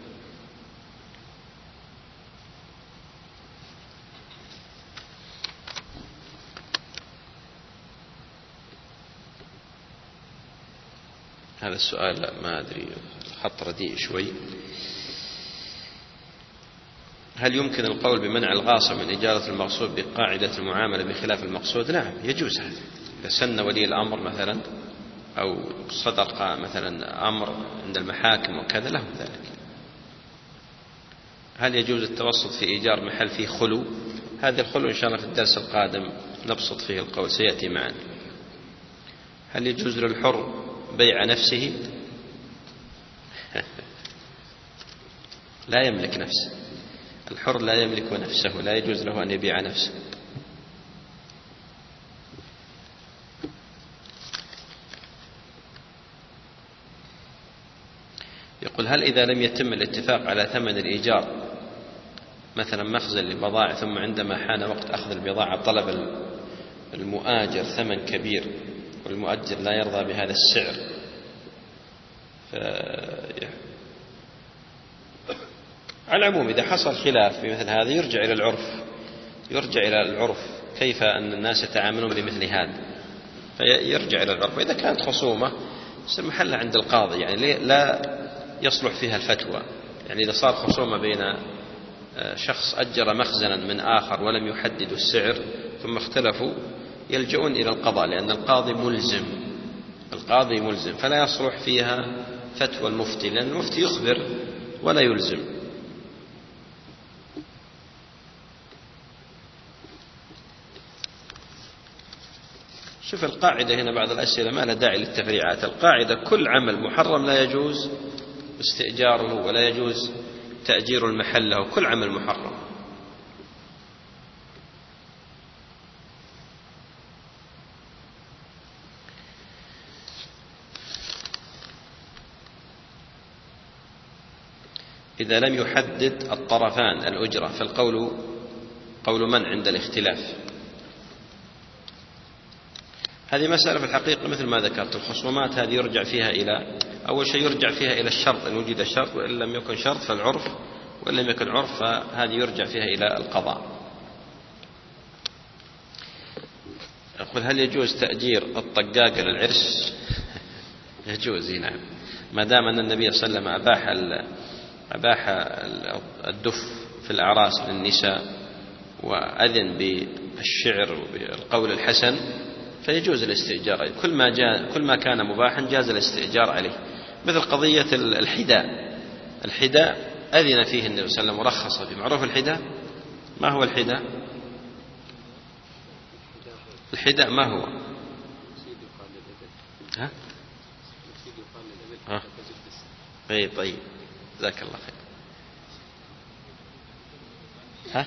هذا السؤال لا ما أدري خط رديء شوي. هل يمكن القول بمنع الغاصب من إجارة المغصوب بقاعدة المعاملة بخلاف المقصود؟ نعم يجوز هذا، إذا سن ولي الأمر مثلا أو صدر مثلا أمر عند المحاكم وكذا له ذلك. هل يجوز التوسط في إيجار محل فيه خلو؟ هذا الخلو إن شاء الله في الدرس القادم نبسط فيه القول، سيأتي معنا. هل يجوز للحر بيع نفسه؟ لا يملك نفسه، الحر لا يملك نفسه، لا يجوز له أن يبيع نفسه. يقول هل إذا لم يتم الاتفاق على ثمن الإيجار مثلا مخزن للبضائع ثم عندما حان وقت أخذ البضاعة طلب المؤاجر ثمن كبير والمؤجر لا يرضى بهذا السعر، ف... على العموم إذا حصل خلاف في مثل هذا يرجع إلى العرف، يرجع إلى العرف كيف أن الناس يتعاملون بمثل هذا، فيرجع إلى العرف. إذا كانت خصومة يصير محلها عند القاضي، يعني لا يصلح فيها الفتوى. يعني إذا صار خصومة بين شخص أجر مخزنا من آخر ولم يحددوا السعر ثم اختلفوا يلجؤون إلى القضاء، لأن القاضي ملزم، القاضي ملزم، فلا يصلح فيها فتوى المفتي، لأن المفتي يخبر ولا يلزم. شوف القاعدة هنا بعض الأسئلة ما لا داعي للتفريعات. القاعدة كل عمل محرم لا يجوز استئجاره ولا يجوز تأجير المحل له، كل عمل محرم. إذا لم يحدد الطرفان الأجرة فالقول قول من عند الاختلاف؟ هذه مسألة في الحقيقة مثل ما ذكرت، الخصومات هذه يرجع فيها إلى أول شيء يرجع فيها إلى الشرط إن وجد الشرط، وإن لم يكن شرط فالعرف، وإن لم يكن عرف فهذه يرجع فيها إلى القضاء. أقول هل يجوز تأجير الطقاق للعرس؟ يجوز نعم، ما دام أن النبي صلى الله عليه وسلم أباح أباح الدف في الأعراس للنساء وأذن بالشعر وبالقول الحسن فيجوز الاستئجار. كل ما جاء كل ما كان مباحا جاز الاستئجار عليه، مثل قضية الحداء. الحداء أذن فيه النبي صلى الله عليه وسلم ورخص فيه. معروف الحداء؟ ما هو الحداء؟ الحداء ما هو؟ ها؟ ها؟ أي طيب جزاك الله خير. ها؟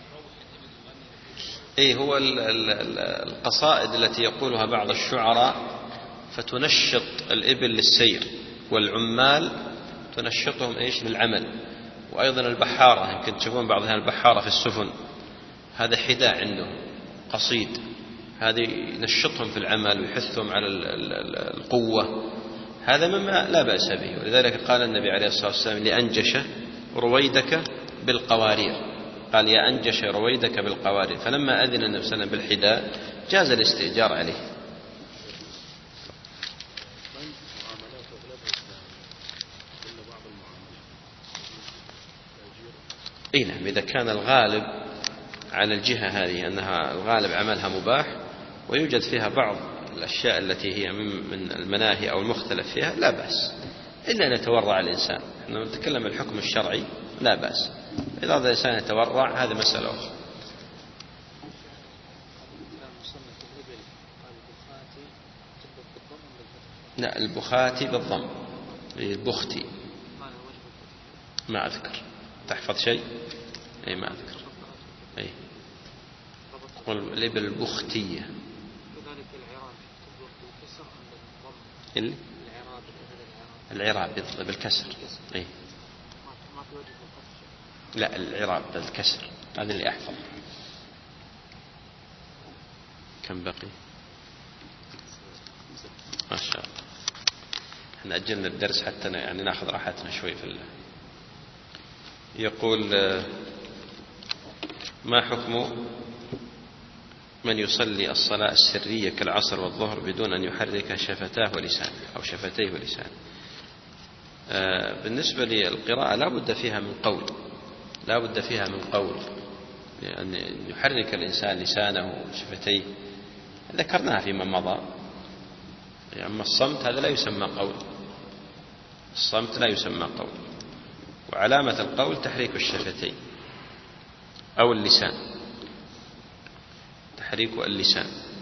أي هو القصائد التي يقولها بعض الشعراء فتنشط الإبل للسير، والعمال تنشطهم إيش للعمل، وأيضا البحارة يمكن تشوفون بعضها البحارة في السفن، هذا حداء عندهم قصيد، هذا ينشطهم في العمل ويحثهم على القوة، هذا مما لا بأس به. ولذلك قال النبي عليه الصلاة والسلام لأنجش رويدك بالقوارير، قال يا أنجش رويدك بالقوارير، فلما أذن النبي صلى الله عليه وسلم بالحداء جاز الاستئجار عليه. اي نعم، إذا كان الغالب على الجهة هذه أنها الغالب عملها مباح ويوجد فيها بعض الأشياء التي هي من المناهي أو المختلف فيها لا بأس، إلا أن يتورع الإنسان. نحن نتكلم الحكم الشرعي لا بأس، إذا أراد الإنسان يتورع هذا مسألة أخرى. لا، البخاتي بالضم، البختي ما أذكر. تحفظ شيء؟ أي ما أذكر. أي الإبل البختية. اللي العراب بالكسر. أي لا، العراب بالكسر، هذا اللي أحفظ. كم بقي؟ ما شاء الله. احنا أجلنا الدرس حتى يعني ناخذ راحتنا شوي في الله. يقول ما حكم من يصلي الصلاة السرية كالعصر والظهر بدون أن يحرك شفتاه ولسانه أو شفتيه ولسانه؟ بالنسبة للقراءة لا بد فيها من قول، لا بد فيها من قول، أن يحرك الإنسان لسانه وشفتيه ذكرناها فيما مضى. أما الصمت هذا لا يسمى قول، الصمت لا يسمى قول، وعلامة القول تحريك الشفتين أو اللسان، تحريك اللسان.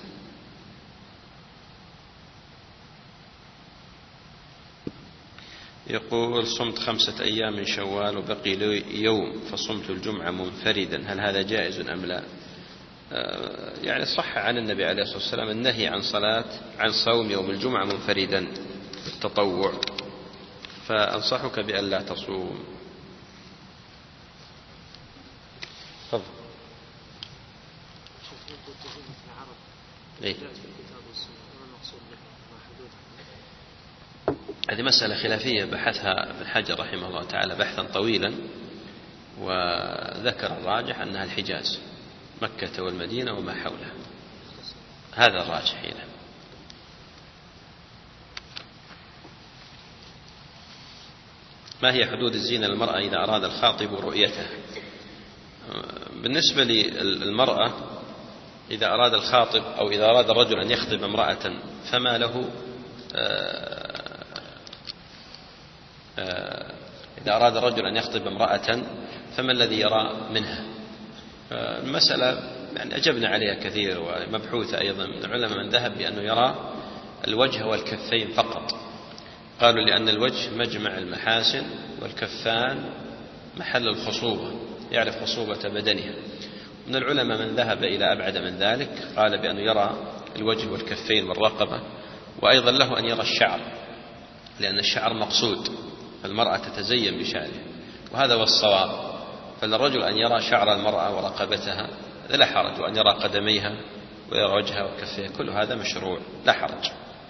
يقول صمت خمسة أيام من شوال وبقي لي يوم فصمت الجمعة منفردا، هل هذا جائز أم لا؟ يعني صح عن النبي عليه الصلاة والسلام النهي عن صلاة عن صوم يوم الجمعة منفردا التطوع، فأنصحك بأن لا تصوم. تفضل. إيه؟ هذه مسألة خلافية بحثها ابن حجر رحمه الله تعالى بحثا طويلا، وذكر الراجح أنها الحجاز، مكة والمدينة وما حولها، هذا الراجح هنا. ما هي حدود الزينة للمرأة إذا أراد الخاطب رؤيتها؟ بالنسبة للمرأة إذا أراد الخاطب أو إذا أراد الرجل أن يخطب امرأة فما له، إذا أراد الرجل أن يخطب امرأة فما الذي يرى منها؟ المسألة يعني أجبنا عليها كثير ومبحوثة أيضا من العلماء، من ذهب بأنه يرى الوجه والكفين فقط، قالوا لأن الوجه مجمع المحاسن والكفان محل الخصوبة، يعرف خصوبة بدنها. من العلماء من ذهب إلى أبعد من ذلك، قال بأنه يرى الوجه والكفين والرقبة، وأيضا له أن يرى الشعر، لأن الشعر مقصود، المرأة تتزين بشعرها، وهذا هو الصواب. فالرجل أن يرى شعر المرأة ورقبتها لا حرج، وأن يرى قدميها ويرى وجهها وكفيها، كل هذا مشروع لا حرج.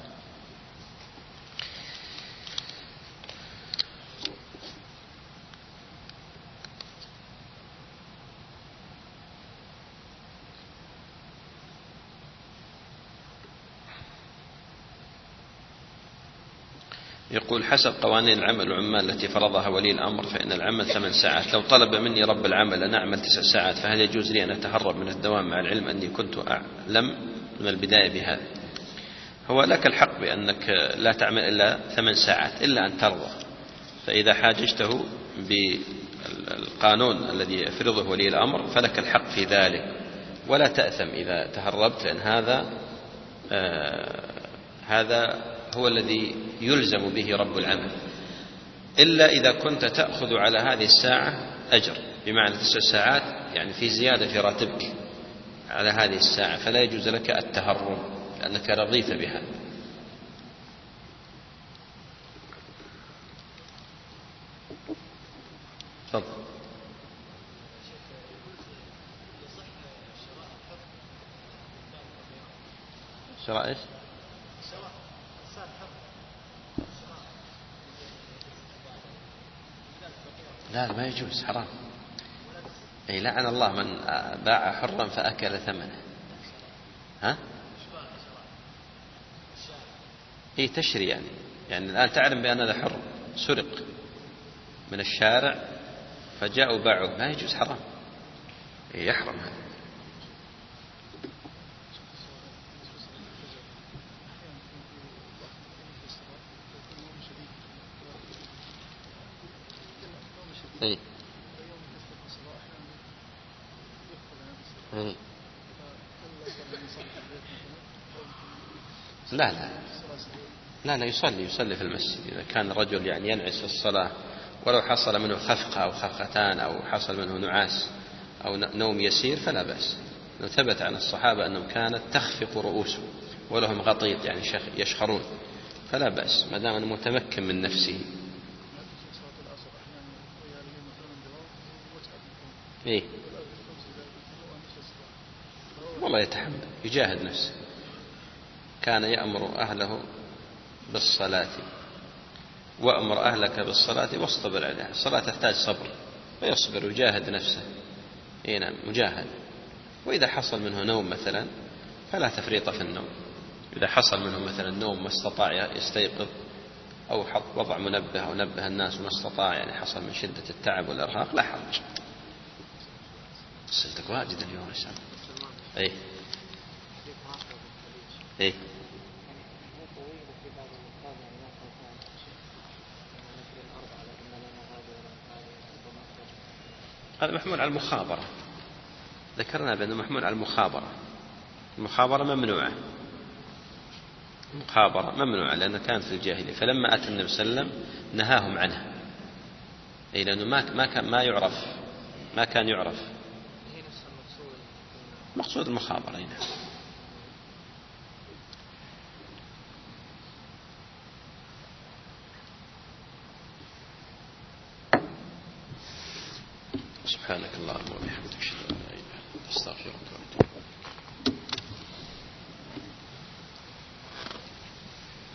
يقول حسب قوانين العمل والعمال التي فرضها ولي الأمر فإن العمل ثمان ساعات، لو طلب مني رب العمل أن أعمل تسع ساعات فهل يجوز لي أن أتهرب من الدوام مع العلم أني كنت أعلم من البداية بهذا؟ هو لك الحق بأنك لا تعمل إلا ثمان ساعات إلا أن ترضى، فإذا حاججته بالقانون الذي يفرضه ولي الأمر فلك الحق في ذلك، ولا تأثم إذا تهربت، لأن هذا آه هذا هو الذي يلزم به رب العمل، إلا إذا كنت تأخذ على هذه الساعة أجر، بمعنى تسع ساعات يعني في زيادة في راتبك على هذه الساعة، فلا يجوز لك التهرب لأنك رضيت بها. تفضل. شراء إيش؟ لا ما يجوز، حرام. أي لعن الله من باع حرا فأكل ثمنه. ها؟ إيه تشري يعني يعني الآن تعلم بأن هذا حر سرق من الشارع فجاءوا باعوه، ما يجوز، حرام، إيه يحرم هذا. إيه؟ إيه؟ لا لا لا لا يصلي يصلي في المسجد. إذا كان الرجل يعني ينعس في الصلاة ولو حصل منه خفقة أو خفقتان أو حصل منه نعاس أو نوم يسير فلا بأس. لو ثبت عن الصحابة أنهم كانت تخفق رؤوسهم ولهم غطيط يعني يشخرون فلا بأس ما دام أنه متمكن من نفسه. إيه؟ والله يتحمل يجاهد نفسه. كان يأمر أهله بالصلاة وأمر أهلك بالصلاة واصطبر عليها. الصلاة تحتاج صبر فيصبر ويجاهد نفسه. إيه نعم مجاهد. وإذا حصل منه نوم مثلا فلا تفريط في النوم. إذا حصل منه مثلا نوم ما استطاع يستيقظ أو حط وضع منبه أو نبه الناس وما استطاع يعني حصل من شدة التعب والإرهاق لا حرج. صلتك واجد اليوم إن شاء الله. إيه إيه هذا محمول على المخابرة. ذكرنا بأنه محمول على المخابرة. المخابرة ممنوعة. المخابرة ممنوعة لأنها كانت في الجاهلية فلما أتى النبي صلى الله عليه وسلم نهاهم عنها. أي لأنه ما ما كان ما يعرف ما كان يعرف مقصود المخابرة هنا. سبحانك اللهم وبحمدك أشهد أن لا إله إلا أنت أستغفرك وأتوب إليك.